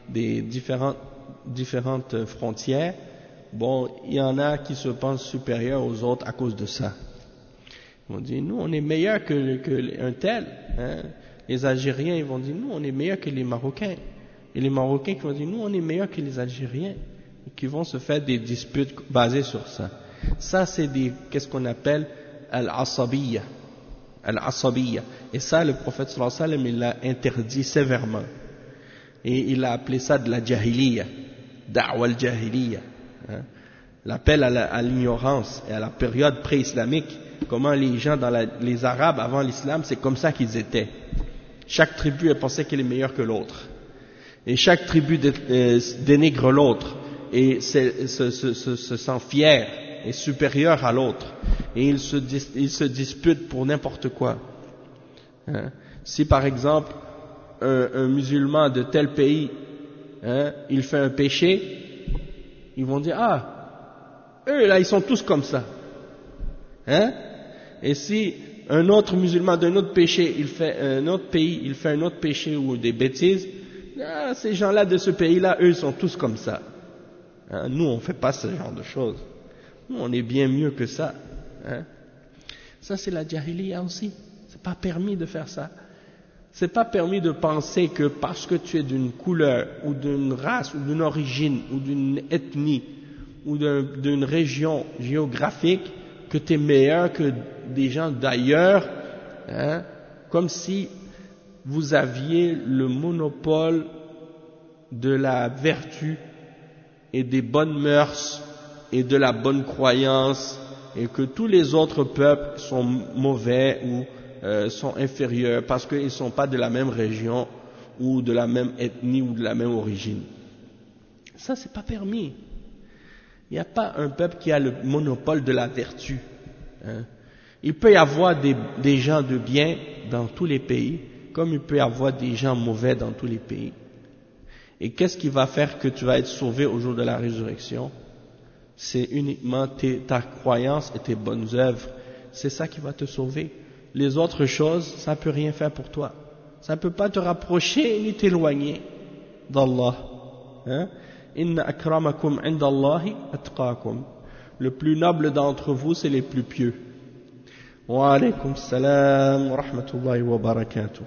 différentes frontières, bon, il y en a qui se pensent supérieurs aux autres à cause de ça. Ils vont dire, nous, on est meilleurs qu'un tel. Hein. Les Algériens, ils vont dire, nous, on est meilleurs que les Marocains. Et les Marocains qui vont dire, nous, on est meilleurs que les Algériens. Et qui vont se faire des disputes basées sur ça. Ça, c'est qu'est-ce qu'on appelle al-asabiyya. Al-asabiyya. Et ça, le prophète sallallahu alayhi wa sallam, il l'a interdit sévèrement. Et il a appelé ça de la jahiliya. Da'wa al-jahiliya. Hein. L'appel à l'ignorance et à la période pré-islamique. Comment les gens les Arabes avant l'islam, c'est comme ça qu'ils étaient. Chaque tribu, elle pensait qu'elle est meilleure que l'autre. Et chaque tribu dénigre l'autre et se sent fier et supérieur à l'autre. Et ils se disputent pour n'importe quoi. Hein? Si par exemple, un musulman de tel pays, hein, il fait un péché, ils vont dire, eux là, ils sont tous comme ça. Hein? Et si un autre musulman d'un autre péché, il fait un autre péché ou des bêtises, ces gens-là de ce pays-là, eux, ils sont tous comme ça. Hein? Nous, on fait pas ce genre de choses. Nous, on est bien mieux que ça. Hein? Ça, c'est la jahiliya aussi. C'est pas permis de faire ça. C'est pas permis de penser que parce que tu es d'une couleur, ou d'une race, ou d'une origine, ou d'une ethnie, ou d'une région géographique, que tu es meilleur que des gens d'ailleurs, hein, comme si vous aviez le monopole de la vertu et des bonnes mœurs et de la bonne croyance et que tous les autres peuples sont mauvais ou sont inférieurs parce qu'ils ne sont pas de la même région ou de la même ethnie ou de la même origine. Ça, c'est pas permis. Il n'y a pas un peuple qui a le monopole de la vertu. Hein. Il peut y avoir des gens de bien dans tous les pays, comme il peut y avoir des gens mauvais dans tous les pays. Et qu'est-ce qui va faire que tu vas être sauvé au jour de la résurrection? C'est uniquement ta croyance et tes bonnes œuvres. C'est ça qui va te sauver. Les autres choses, ça ne peut rien faire pour toi. Ça ne peut pas te rapprocher ni t'éloigner d'Allah. Hein? Inna akramakum indallahi atqakum. Le plus noble d'entre vous, c'est les plus pieux. Wa alaykum salam wa rahmatullahi wa barakatuh.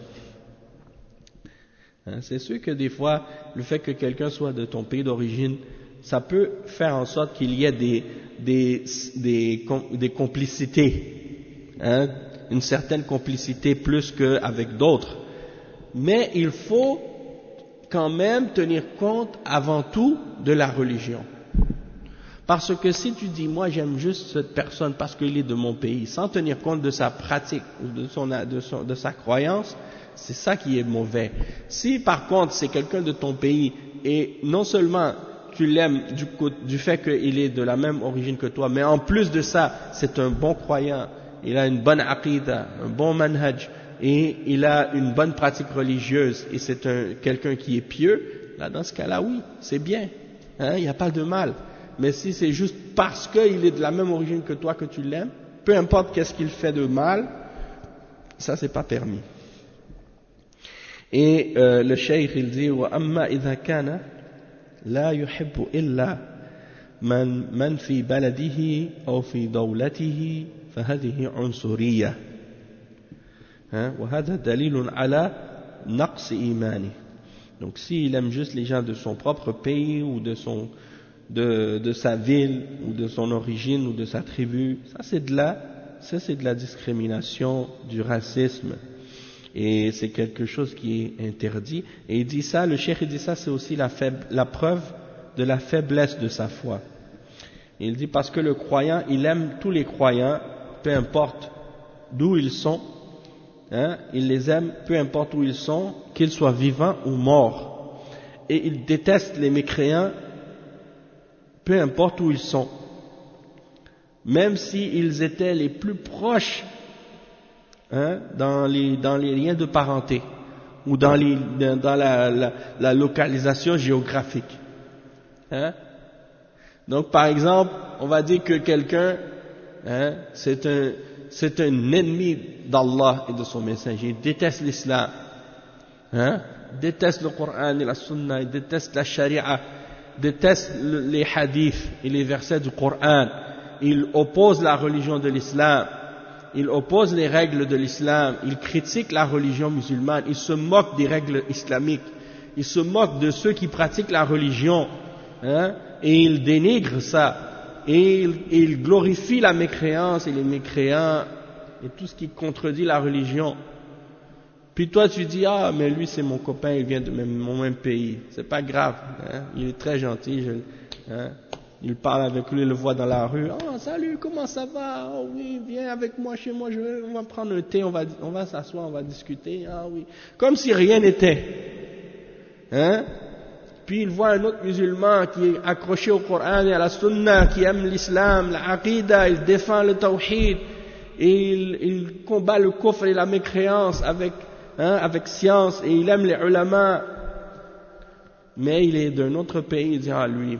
C'est sûr que des fois, le fait que quelqu'un soit de ton pays d'origine, ça peut faire en sorte qu'il y ait des complicités, hein, une certaine complicité plus qu'avec d'autres. Mais il faut quand même tenir compte avant tout de la religion. Parce que si tu dis, moi j'aime juste cette personne parce qu'il est de mon pays, sans tenir compte de sa pratique ou de sa croyance, c'est ça qui est mauvais. Si par contre c'est quelqu'un de ton pays et non seulement tu l'aimes du fait qu'il est de la même origine que toi, mais en plus de ça, c'est un bon croyant, il a une bonne aqida, un bon manhaj, et il a une bonne pratique religieuse, et c'est quelqu'un qui est pieux, là dans ce cas-là, oui, c'est bien, hein, il n'y a pas de mal. Mais si c'est juste parce qu'il est de la même origine que toi que tu l'aimes, peu importe qu'est-ce qu'il fait de mal, ça c'est pas permis. Et le cheikh il dit wa amma idha kana la yuhibbu illa man fi baladihi aw fi dawlatihi fa hadhihi unsuriyya wa hadha dalilun ala naqs imani. Donc s'il aime juste les gens de son propre pays ou de sa ville ou de son origine ou de sa tribu, ça c'est de la discrimination, du racisme. Et c'est quelque chose qui est interdit. Et il dit ça, le cheikh dit ça, c'est aussi la preuve de la faiblesse de sa foi. Il dit parce que le croyant, il aime tous les croyants, peu importe d'où ils sont, hein, il les aime, peu importe où ils sont, qu'ils soient vivants ou morts. Et il déteste les mécréants, peu importe où ils sont. Même s'ils étaient les plus proches, hein, dans les liens de parenté, ou dans la localisation géographique. Hein? Donc par exemple, on va dire que quelqu'un, hein, c'est un ennemi d'Allah et de son messager, il déteste l'islam, hein, déteste le Coran et la Sunna, il déteste la Sharia, déteste les hadiths et les versets du Coran, il oppose la religion de l'islam, il oppose les règles de l'islam, il critique la religion musulmane, il se moque des règles islamiques, il se moque de ceux qui pratiquent la religion, hein, et il dénigre ça. Et il glorifie la mécréance et les mécréants et tout ce qui contredit la religion. Puis toi tu dis, ah mais lui c'est mon copain, il vient de mon même pays, c'est pas grave, hein? Il est très gentil, hein? Il parle avec lui, il le voit dans la rue, oh salut, comment ça va, oh oui, viens avec moi chez moi, on va prendre un thé, on va s'asseoir, on va discuter, ah oui, comme si rien n'était, hein? Puis il voit un autre musulman qui est accroché au Coran et à la Sunna, qui aime l'islam, la Aqidah, il défend le Tawhid, et il combat le kufr et la mécréance avec science, et il aime les ulama, mais il est d'un autre pays, il dit, ah lui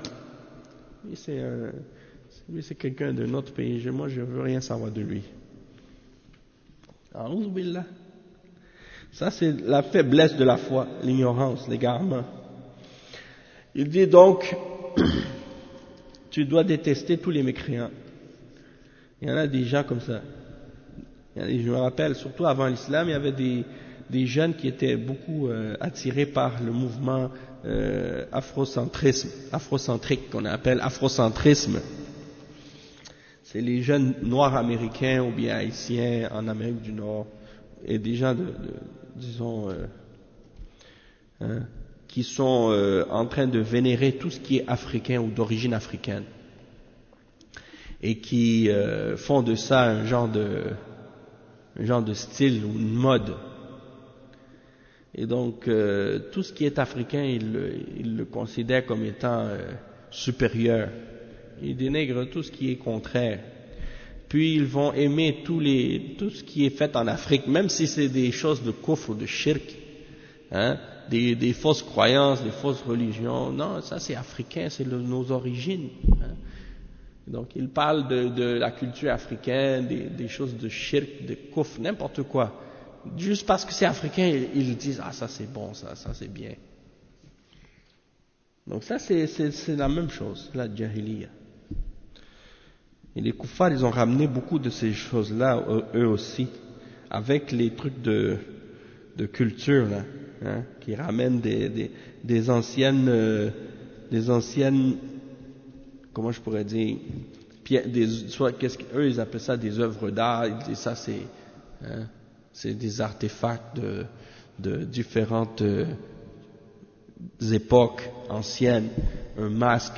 c'est quelqu'un d'un autre pays, moi je veux rien savoir de lui. A'udhu billah. Ça c'est la faiblesse de la foi, l'ignorance, l'égarement. Il dit donc, tu dois détester tous les mécréants. Il y en a des gens comme ça. Je me rappelle, surtout avant l'islam, il y avait des jeunes qui étaient beaucoup attirés par le mouvement afrocentrique, qu'on appelle afrocentrisme. C'est les jeunes noirs américains ou bien haïtiens en Amérique du Nord, et des gens disons, qui sont en train de vénérer tout ce qui est africain ou d'origine africaine, et qui font de ça un genre de style ou une mode. Et donc tout ce qui est africain, ils le considèrent comme étant supérieur. Ils dénigrent tout ce qui est contraire. Puis ils vont aimer tout ce qui est fait en Afrique, même si c'est des choses de kufr ou de shirk, hein, des fausses croyances, des fausses religions. Non, ça c'est africain, c'est nos origines. Hein. Donc ils parlent de la culture africaine, des choses de shirk, de kufr, n'importe quoi. Juste parce que c'est africain, ils disent, ah ça c'est bon, ça c'est bien. Donc ça c'est la même chose, la jahiliya. Et les kuffars, ils ont ramené beaucoup de ces choses-là, eux aussi, avec les trucs de culture, là, hein, qui ramènent des anciennes, comment je pourrais dire, soit eux ils appellent ça des œuvres d'art, ils disent ça c'est des artefacts de différentes époques anciennes, un masque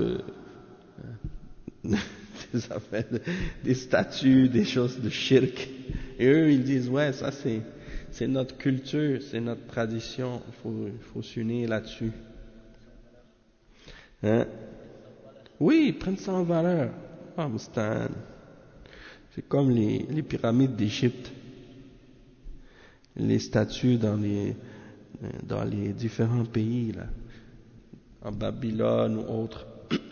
des statues, des choses de shirk. Et eux, ils disent, ouais, ça c'est notre culture, c'est notre tradition, il faut s'unir là-dessus. Hein? Oui, ils prennent ça en valeur. Ah, Moustan. C'est comme les pyramides d'Égypte. Les statues dans les différents pays, là. En Babylone ou autres.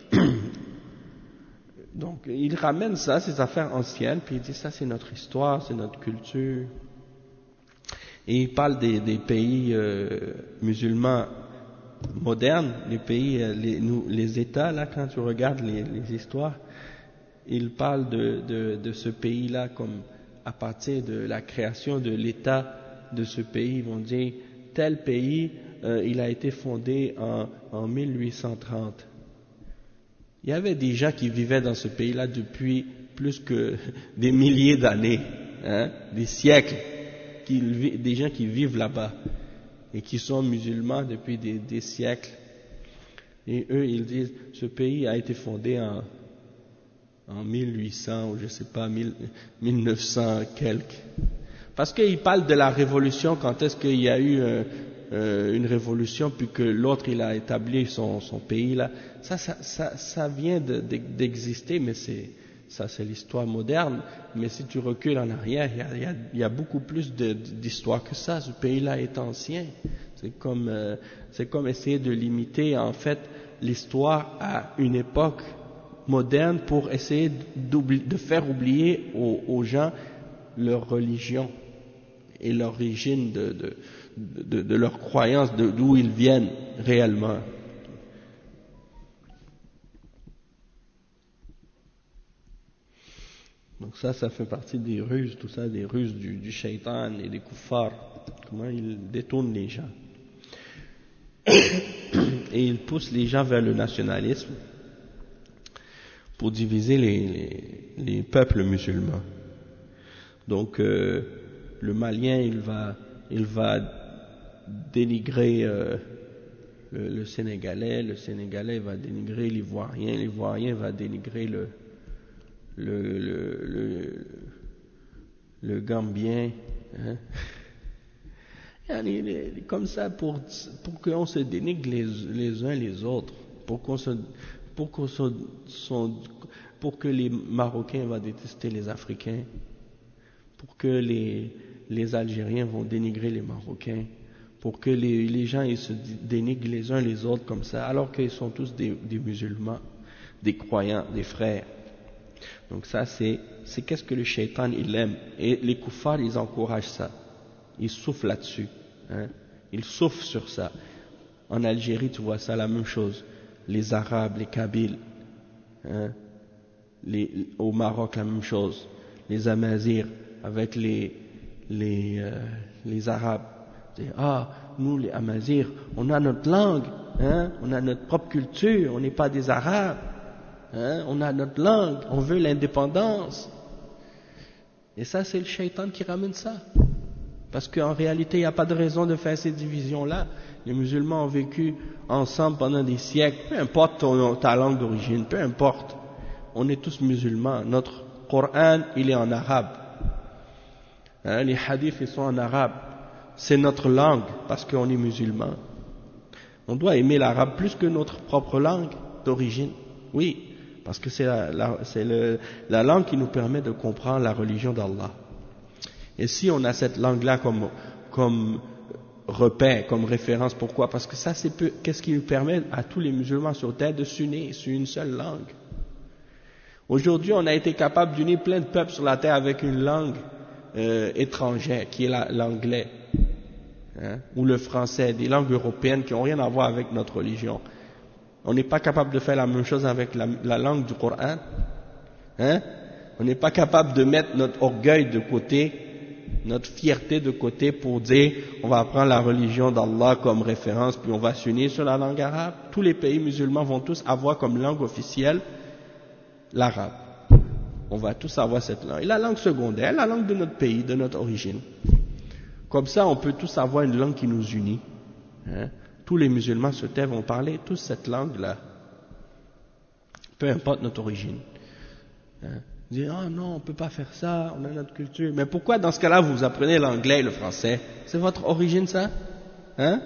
Donc, ils ramènent ça, ces affaires anciennes, puis ils disent ça c'est notre histoire, c'est notre culture. Et ils parlent des pays musulmans modernes, les pays, les États, là, quand tu regardes les histoires, ils parlent de ce pays-là comme à partir de la création de l'État de ce pays. Ils vont dire, tel pays, il a été fondé en 1830. Il y avait des gens qui vivaient dans ce pays-là depuis plus que des milliers d'années, hein, des siècles, des gens qui vivent là-bas et qui sont musulmans depuis des siècles. Et eux, ils disent, ce pays a été fondé en 1800 ou je sais pas 1900 quelques. Parce qu'il parle de la révolution, quand est-ce qu'il y a eu une révolution puis que l'autre il a établi son pays là. Ça vient d'exister, mais c'est l'histoire moderne. Mais si tu recules en arrière, il y a beaucoup plus d'histoire que ça. Ce pays-là est ancien. C'est comme essayer de limiter en fait l'histoire à une époque moderne pour essayer de faire oublier aux gens leur religion et l'origine de leurs croyances, d'où ils viennent réellement. Donc ça fait partie des ruses, tout ça, des ruses du shaitan et des kuffars, comment ils détournent les gens. Et ils poussent les gens vers le nationalisme pour diviser les peuples musulmans. Donc le Malien, il va dénigrer le Sénégalais va dénigrer l'Ivoirien va dénigrer le Gambien, hein. Comme ça pour qu'on se dénigre les uns les autres, pour que les Marocains vont détester les Africains, pour que les Algériens vont dénigrer les Marocains, pour que les gens ils se dénigrent les uns les autres comme ça, alors qu'ils sont tous des musulmans, des croyants, des frères. Donc ça c'est qu'est-ce que le shaitan il aime, et les kuffars ils encouragent ça, ils soufflent là-dessus, hein? Ils soufflent sur ça. En Algérie tu vois ça la même chose, les Arabes, les Kabyles, hein? Au Maroc la même chose, les Amazirs avec les Arabes. Nous les Amazirs, on a notre langue, hein? On a notre propre culture, on n'est pas des Arabes, hein? On a notre langue, on veut l'indépendance. Et ça c'est le shaitan qui ramène ça. Parce qu'en réalité il n'y a pas de raison de faire ces divisions-là. Les musulmans ont vécu ensemble pendant des siècles, peu importe ta langue d'origine, peu importe. On est tous musulmans. Notre Coran, il est en arabe. Hein, les hadiths, ils sont en arabe. C'est notre langue, parce qu'on est musulmans. On doit aimer l'arabe plus que notre propre langue d'origine. Oui, parce que c'est la langue qui nous permet de comprendre la religion d'Allah. Et si on a cette langue-là comme repère, comme référence, pourquoi? Parce que ça, qu'est-ce qui nous permet à tous les musulmans sur terre de s'unir sur une seule langue. Aujourd'hui, on a été capable d'unir plein de peuples sur la terre avec une langue étrangère, qui est l'anglais, hein, ou le français, des langues européennes qui n'ont rien à voir avec notre religion. On n'est pas capable de faire la même chose avec la langue du Coran, hein? On n'est pas capable de mettre notre orgueil de côté, notre fierté de côté pour dire on va prendre la religion d'Allah comme référence puis on va s'unir sur la langue arabe. Tous les pays musulmans vont tous avoir comme langue officielle l'arabe. On va tous avoir cette langue. Et la langue secondaire, la langue de notre pays, de notre origine. Comme ça, on peut tous avoir une langue qui nous unit, hein? Tous les musulmans sur terre vont parler tous cette langue-là, peu importe notre origine, hein? Dire non, on peut pas faire ça, on a notre culture. Mais pourquoi dans ce cas-là vous apprenez l'anglais et le français? C'est votre origine ça, hein?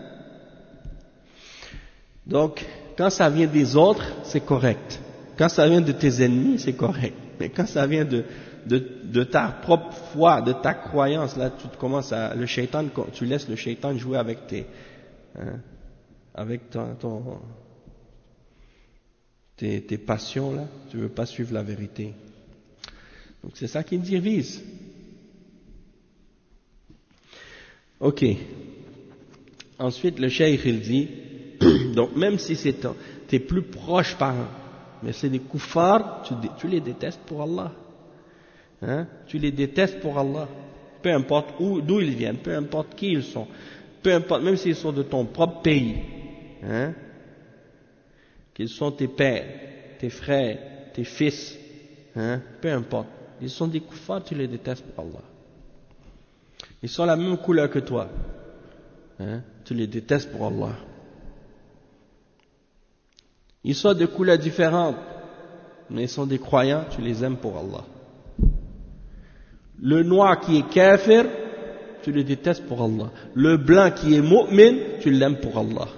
Donc quand ça vient des autres, c'est correct. Quand ça vient de tes ennemis, c'est correct. Mais quand ça vient de ta propre foi, de ta croyance, là tu commences le shaitan, tu laisses le shaitan jouer avec tes passions là. Tu veux pas suivre la vérité. Donc c'est ça qui divise. Ok. Ensuite le cheikh il dit, donc même si t'es plus proche parent, mais c'est des kuffars, tu les détestes pour Allah. Hein? Tu les détestes pour Allah. Peu importe d'où ils viennent, peu importe qui ils sont, peu importe, même s'ils sont de ton propre pays, hein? Qu'ils sont tes pères, tes frères, tes fils, hein? Peu importe. Ils sont des kuffars, tu les détestes pour Allah. Ils sont la même couleur que toi, hein? Tu les détestes pour Allah. Ils sont de couleurs différentes, mais ils sont des croyants, tu les aimes pour Allah. Le noir qui est kafir, tu le détestes pour Allah. Le blanc qui est mu'min, tu l'aimes pour Allah.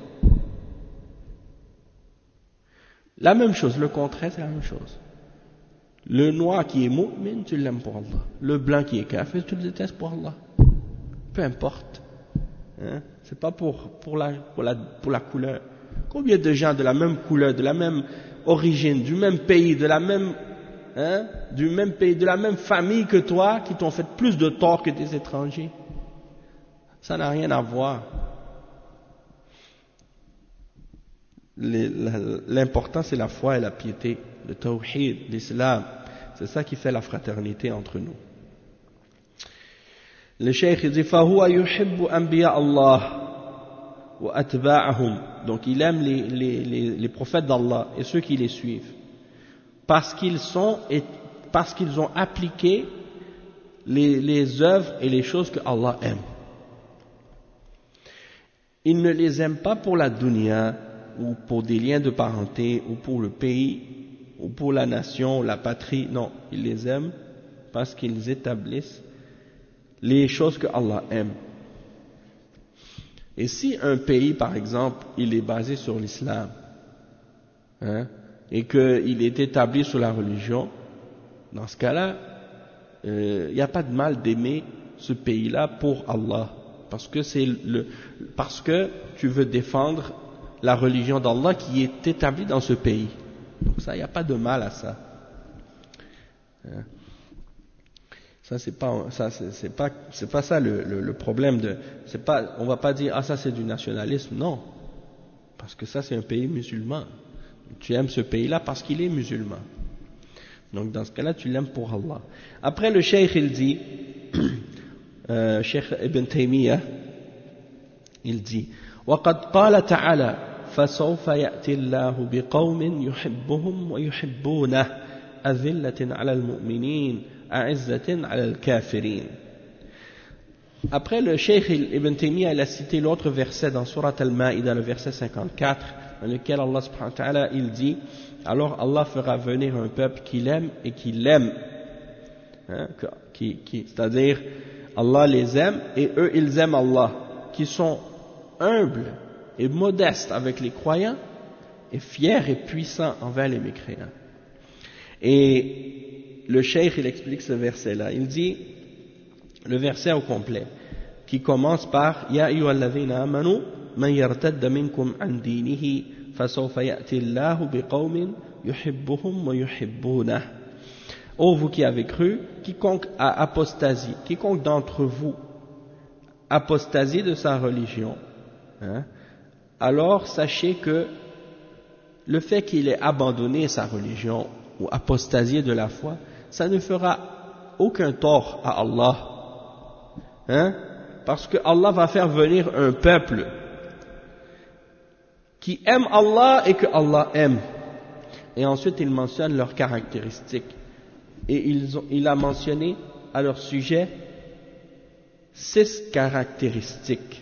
La même chose, le contraire c'est la même chose. Le noir qui est mu'min, tu l'aimes pour Allah. Le blanc qui est kafir, tu le détestes pour Allah. Peu importe. Hein? C'est pas pour la couleur. Combien de gens de la même couleur, de la même origine, du même pays, de la même famille que toi, qui t'ont fait plus de tort que des étrangers? Ça n'a rien à voir. L'important c'est la foi et la piété, le tawhid, l'islam. C'est ça qui fait la fraternité entre nous. Le cheikh dit فَهُوَ يُحِبُّ أَنْبِيَاءَ اللَّهِ وَأَتْبَاعَهُمْ. Donc il aime les prophètes d'Allah et ceux qui les suivent parce qu'ils ont appliqué les œuvres et les choses que Allah aime. Il ne les aime pas pour la dunya ou pour des liens de parenté ou pour le pays ou pour la nation ou la patrie. Non, il les aime parce qu'ils établissent les choses que Allah aime. Et si un pays, par exemple, il est basé sur l'islam, et qu'il est établi sur la religion, dans ce cas-là, il n'y a pas de mal d'aimer ce pays-là pour Allah, parce que tu veux défendre la religion d'Allah qui est établie dans ce pays. Donc ça, il n'y a pas de mal à ça. Ça c'est pas ça le problème on va pas dire ça c'est du nationalisme, non, parce que ça c'est un pays musulman. Tu aimes ce pays-là parce qu'il est musulman. Donc dans ce cas-là tu l'aimes pour Allah. Après le cheikh il dit Cheikh Ibn Taymiyyah il dit وقد قال تعالى فسوف يأتي الله بقوم يحبهم ويحبونه أذلة على المؤمنين أعزة على الكافرين. Après le Cheikh Ibn Taymiyyah il a cité l'autre verset dans Surat Al-Ma'idah, le verset 54, dans lequel Allah subhanahu wa ta'ala il dit alors Allah fera venir un peuple qu'il aime et qui l'aime, c'est-à-dire Allah les aime et eux ils aiment Allah, qui sont humbles et modestes avec les croyants et fiers et puissants envers les mécréants. Et le cheikh il explique ce verset-là. Il dit, le verset au complet, qui commence par Ya ayyuhalladhina amanu man yartadda minkum an dinihi fasawfa ya'ti Allahu biqawmin yuhibbuhum wa yuhibbunah. Ô vous qui avez cru, quiconque a apostasie, quiconque d'entre vous apostasie de sa religion, alors sachez que le fait qu'il ait abandonné sa religion ou apostasié de la foi, ça ne fera aucun tort à Allah, parce que Allah va faire venir un peuple qui aime Allah et que Allah aime. Et ensuite il mentionne leurs caractéristiques et il a mentionné à leur sujet 6 caractéristiques.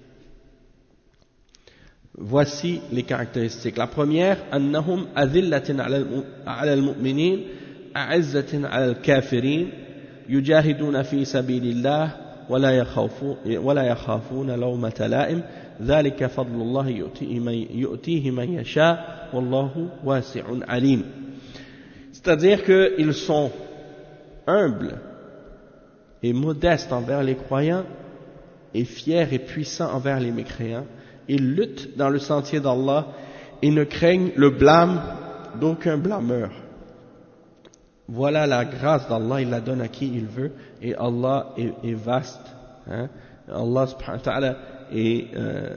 Voici les caractéristiques. La première, annahum adhillatin ala al-mu'minin, a'izzatin ala al-kafirin, yujahiduna fi sabilillah, wa la yakhafuna lawmata la'im, dhalika fadlullah yu'tihi man yasha, wallahu wasi'un alim. C'est-à-dire qu'ils sont humbles et modestes envers les croyants et fiers et puissants envers les mécréants. Ils luttent dans le sentier d'Allah et ne craignent le blâme d'aucun blâmeur. Voilà la grâce d'Allah, il la donne à qui il veut et Allah est vaste. Allah subhanahu wa ta'ala est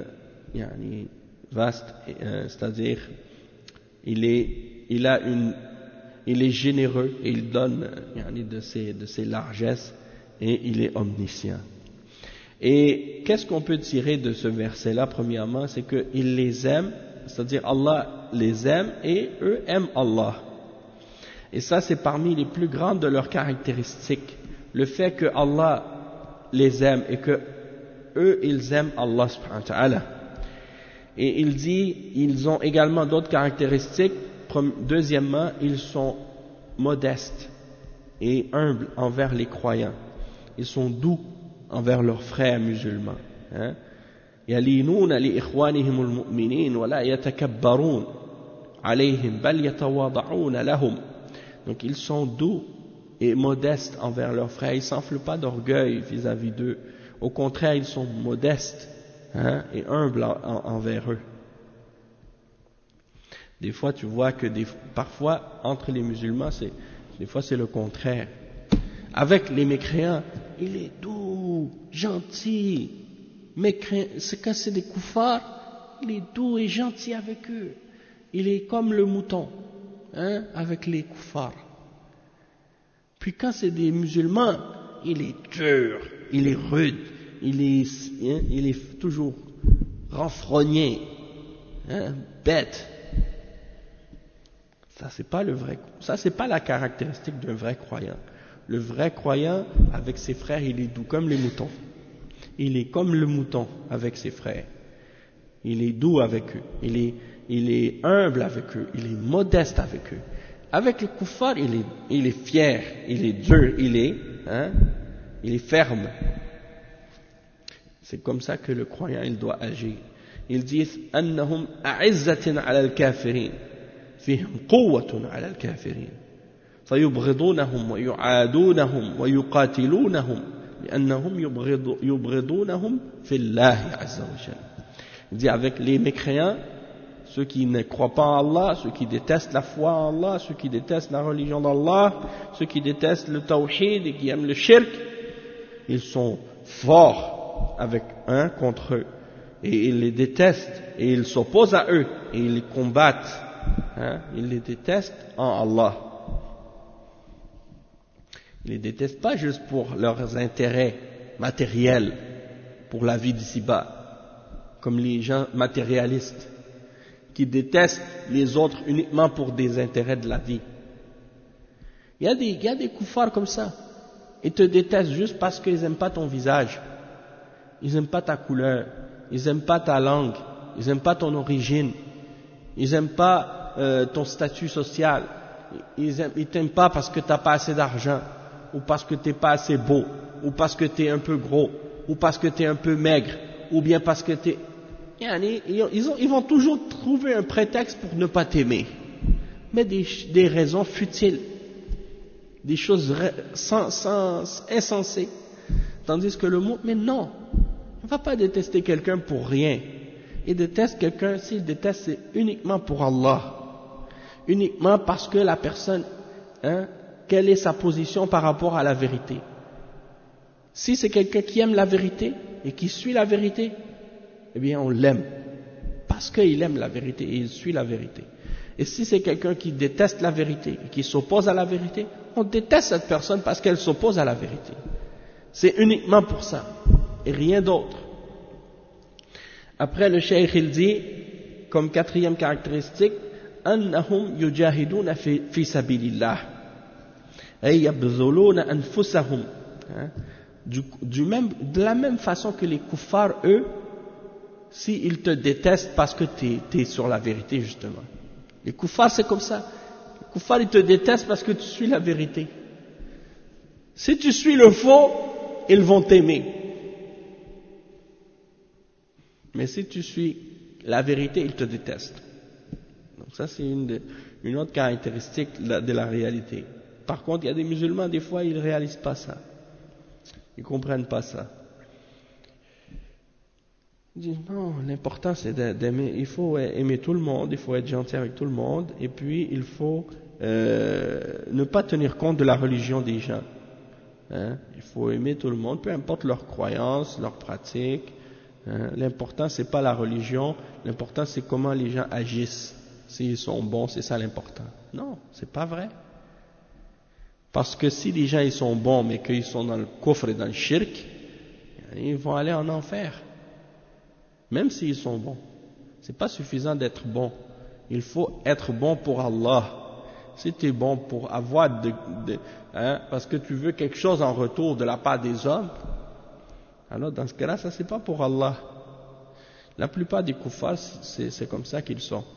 vaste, c'est-à-dire il est généreux et il donne de ses largesses et il est omniscient. Et qu'est-ce qu'on peut tirer de ce verset-là? Premièrement, c'est qu'il les aime, c'est-à-dire Allah les aime et eux aiment Allah. Et ça, c'est parmi les plus grandes de leurs caractéristiques. Le fait que Allah les aime et que eux, ils aiment Allah subhanahu wa ta'ala. Et il dit, ils ont également d'autres caractéristiques, Deuxièmement, ils sont modestes et humbles envers les croyants. Ils sont doux envers leurs frères musulmans. يَلِينُونَ لِإِخْوَانِهِمُ الْمُؤْمِنِينَ وَلَا يَتَكَبَّرُونَ عَلَيْهِمْ بَلْ يَتَوَاضَعُونَ لَهُمْ. Donc ils sont doux et modestes envers leurs frères. Ils ne s'enflent pas d'orgueil vis-à-vis d'eux. Au contraire, ils sont modestes et humbles envers eux. Des fois, tu vois que parfois, entre les musulmans, des fois c'est le contraire. Avec les mécréants, il est doux, gentil. Quand c'est des koufars, il est doux et gentil avec eux. Il est comme le mouton, avec les koufars. Puis quand c'est des musulmans, il est dur, il est rude, il est toujours renfrogné, bête. Ça c'est pas la caractéristique d'un vrai croyant. Le vrai croyant, avec ses frères, il est doux comme les moutons. Il est comme le mouton avec ses frères. Il est doux avec eux. Il est humble avec eux. Il est modeste avec eux. Avec les koufars, il est fier, il est dur, il est ferme. C'est comme ça que le croyant, il doit agir. Ils disent annahum a'izzatin 'ala al-kafirin fihim quwwatun 'ala al-kafirin fayubghidunahum wa yu'adunahum wa yuqatilunahum li'annahum yubghidunahum fillahi 'azza wa jalla. Il dit avec les mécréants, ceux qui ne croient pas en Allah, ceux qui détestent la foi en Allah, ceux qui détestent la religion d'Allah, ceux qui détestent le tawhid et qui aiment le shirk, ils sont forts contre eux. Et ils les détestent, et ils s'opposent à eux, et ils les combattent. Ils les détestent en Allah. Ils les détestent pas juste pour leurs intérêts matériels, pour la vie d'ici-bas, comme les gens matérialistes, qui détestent les autres uniquement pour des intérêts de la vie. Il y a des koufars comme ça. Ils te détestent juste parce qu'ils n'aiment pas ton visage. Ils n'aiment pas ta couleur. Ils n'aiment pas ta langue. Ils n'aiment pas ton origine. Ils n'aiment pas ton statut social. Ils t'aiment pas parce que tu n'as pas assez d'argent, ou parce que tu n'es pas assez beau, ou parce que tu es un peu gros, ou parce que tu es un peu maigre, ou bien parce que tu es... Ils vont toujours trouver un prétexte pour ne pas t'aimer, mais des raisons futiles, des choses insensées. Tandis que le mu'min, non, on ne va pas détester quelqu'un pour rien. Il déteste quelqu'un, s'il déteste, c'est uniquement pour Allah, uniquement parce que la personne, quelle est sa position par rapport à la vérité. Si c'est quelqu'un qui aime la vérité et qui suit la vérité, eh bien on l'aime, parce qu'il aime la vérité et il suit la vérité. Et si c'est quelqu'un qui déteste la vérité et qui s'oppose à la vérité, on déteste cette personne parce qu'elle s'oppose à la vérité. C'est uniquement pour ça, et rien d'autre. Après le cheikh il dit, comme quatrième caractéristique, annahum yujahiduna fi sabilillah ay yabdhuluna anfusahum. De la même façon que les kuffars, eux, s'ils te détestent parce que tu es sur la vérité, justement. Les kuffars, c'est comme ça. Les kuffars, ils te détestent parce que tu suis la vérité. Si tu suis le faux, ils vont t'aimer. Mais si tu suis la vérité, ils te détestent. Donc ça, c'est une autre caractéristique de la réalité. Par contre, il y a des musulmans, des fois, ils ne réalisent pas ça. Ils ne comprennent pas ça. Ils disent non, l'important c'est d'aimer, il faut aimer tout le monde, il faut être gentil avec tout le monde, et puis il faut ne pas tenir compte de la religion des gens. Il faut aimer tout le monde, peu importe leurs croyances, leurs pratiques. L'important c'est pas la religion, l'important c'est comment les gens agissent. S'ils sont bons, c'est ça l'important. Non, c'est pas vrai. Parce que si les gens ils sont bons, mais qu'ils sont dans le kufr et dans le shirk, ils vont aller en enfer. Même s'ils sont bons. C'est pas suffisant d'être bon. Il faut être bon pour Allah. Si tu es bon pour avoir parce que tu veux quelque chose en retour de la part des hommes, alors dans ce cas-là, ça c'est pas pour Allah. La plupart des kuffars, c'est comme ça qu'ils sont.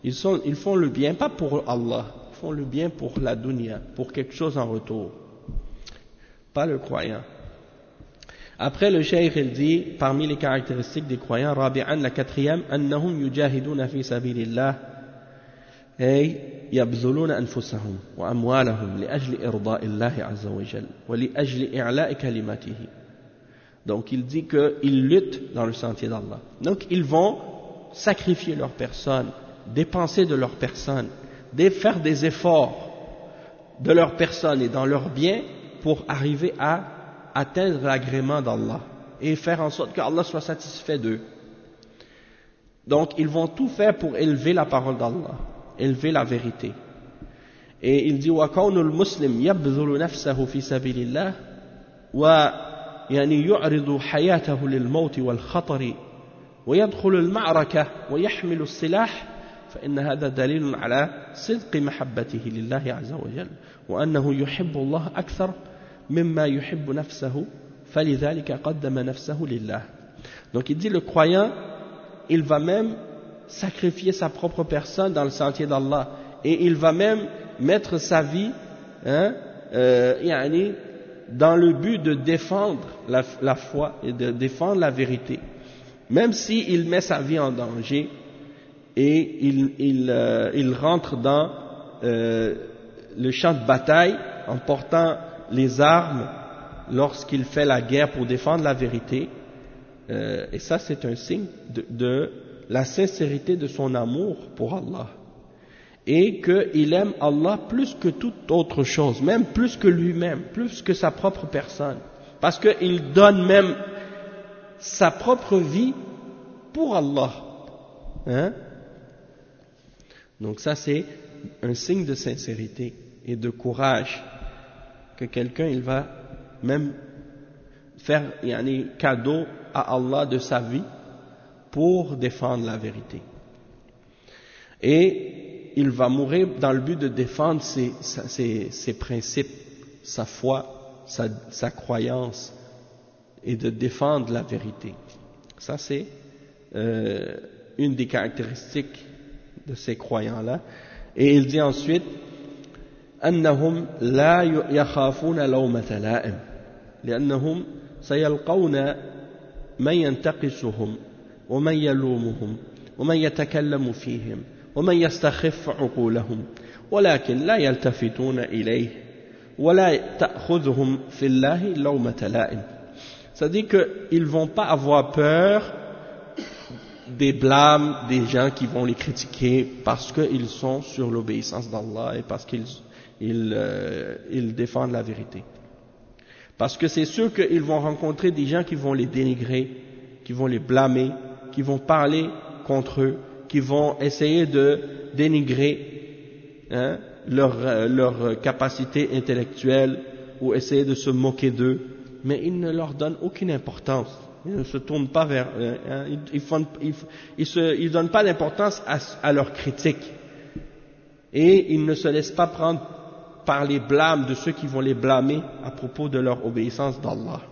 Ils font le bien, pas pour Allah, ils font le bien pour la dunya, pour quelque chose en retour. Pas le croyant. Après, le cheikh, il dit, parmi les caractéristiques des croyants, rabi'an, la quatrième, annahum yujahiduna fi sabilillah, ay yabzuluna anfusahum wa amwalahum li ajli irda'illahi azza wa jal, wa li ajli i'la'i kalimatihi. Donc, il dit qu'ils luttent dans le sentier d'Allah. Donc, ils vont sacrifier leur personne, dépenser de leur personne, faire des efforts de leur personne et dans leur bien pour arriver à atteindre l'agrément d'Allah et faire en sorte qu'Allah soit satisfait d'eux. Donc ils vont tout faire pour élever la parole d'Allah, élever la vérité. Et il dit وَكَوْنُ الْمُسْلِمْ يَبْذُلُ نَفْسَهُ فِي سَبِيلِ اللَّهِ ويعني يعرض حياته للموت والخطر ويدخل المعركة ويحمل السلاح فإن هذا دليل على صدق محبته لله عز وجل وأنه يحب الله أكثر مما يحب نفسه فلذلك قدم نفسه لله. Donc il dit le croyant, il va même sacrifier sa propre personne dans le sentier d'Allah et il va même mettre sa vie dans le but de défendre la foi et de défendre la vérité, même s'il met sa vie en danger et il rentre dans le champ de bataille en portant les armes lorsqu'il fait la guerre pour défendre la vérité. Et ça, c'est un signe de la sincérité de son amour pour Allah. Et qu'il aime Allah plus que toute autre chose, même plus que lui-même, plus que sa propre personne. Parce qu'il donne même sa propre vie pour Allah. Donc ça, c'est un signe de sincérité et de courage. Que quelqu'un, il va même faire cadeau à Allah de sa vie pour défendre la vérité. Et il va mourir dans le but de défendre ses principes, sa foi, sa croyance et de défendre la vérité. Ça, c'est une des caractéristiques de ces croyants-là. Et il dit ensuite أنهم لا يخافون لومة لائم لأنهم سيلقون من ينتقصهم ومن يلومهم ومن يتكلم فيهم ومن يستخف عقولهم ولكن لا يلتفتون إليه ولا تأخذهم في الله لومة لائم. C'est-à-dire qu'ils ne vont pas avoir peur des blâmes des gens qui vont les critiquer parce qu'ils sont sur l'obéissance d'Allah et parce qu'ils défendent la vérité. Parce que c'est sûr qu'ils vont rencontrer des gens qui vont les dénigrer, qui vont les blâmer, qui vont parler contre eux, qui vont essayer de dénigrer leur capacité intellectuelle ou essayer de se moquer d'eux, mais ils ne leur donnent aucune importance. Ils ne se tournent pas vers ils donnent pas d'importance à leurs critiques et ils ne se laissent pas prendre par les blâmes de ceux qui vont les blâmer à propos de leur obéissance d'Allah.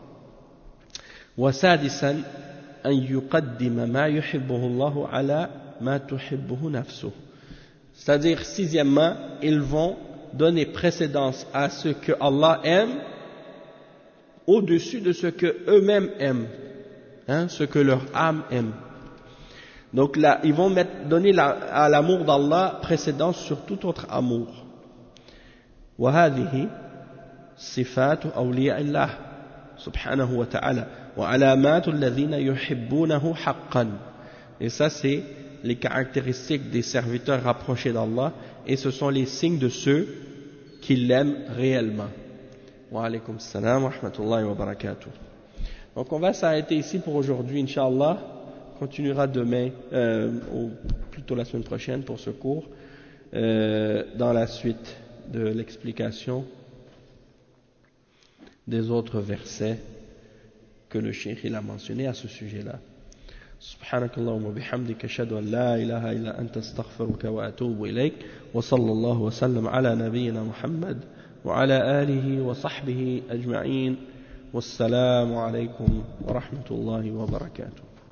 وسادسا أن يقدم ما يحبه الله على ما تحبه نفسه. C'est-à-dire, sixièmement, ils vont donner précédence à ce que Allah aime au-dessus de ce que eux-mêmes aiment, ce que leur âme aime. Donc là, ils vont donner à l'amour d'Allah précédence sur tout autre amour. وهذه صفات أولياء الله سبحانه وتعالى وعلامات الذين يحبونه حقا. Et ça, c'est les caractéristiques des serviteurs rapprochés d'Allah et ce sont les signes de ceux qui l'aiment réellement. Wa alaykum assalam wa rahmatullahi wa barakatuh. Donc on va s'arrêter ici pour aujourd'hui, Inch'Allah. On continuera demain, ou plutôt la semaine prochaine pour ce cours, dans la suite de l'explication des autres versets que le cheikh il a mentionné à ce sujet-là. Subhanakallahumma bihamdika ashhadu an la ilaha illa anta astaghfiruka wa atubu ilayk wa sallallahu wa sallam ala nabiyyina Muhammad wa ala alihi wa sahbihi ajma'in wassalamu alaykum wa rahmatullahi wa barakatuh.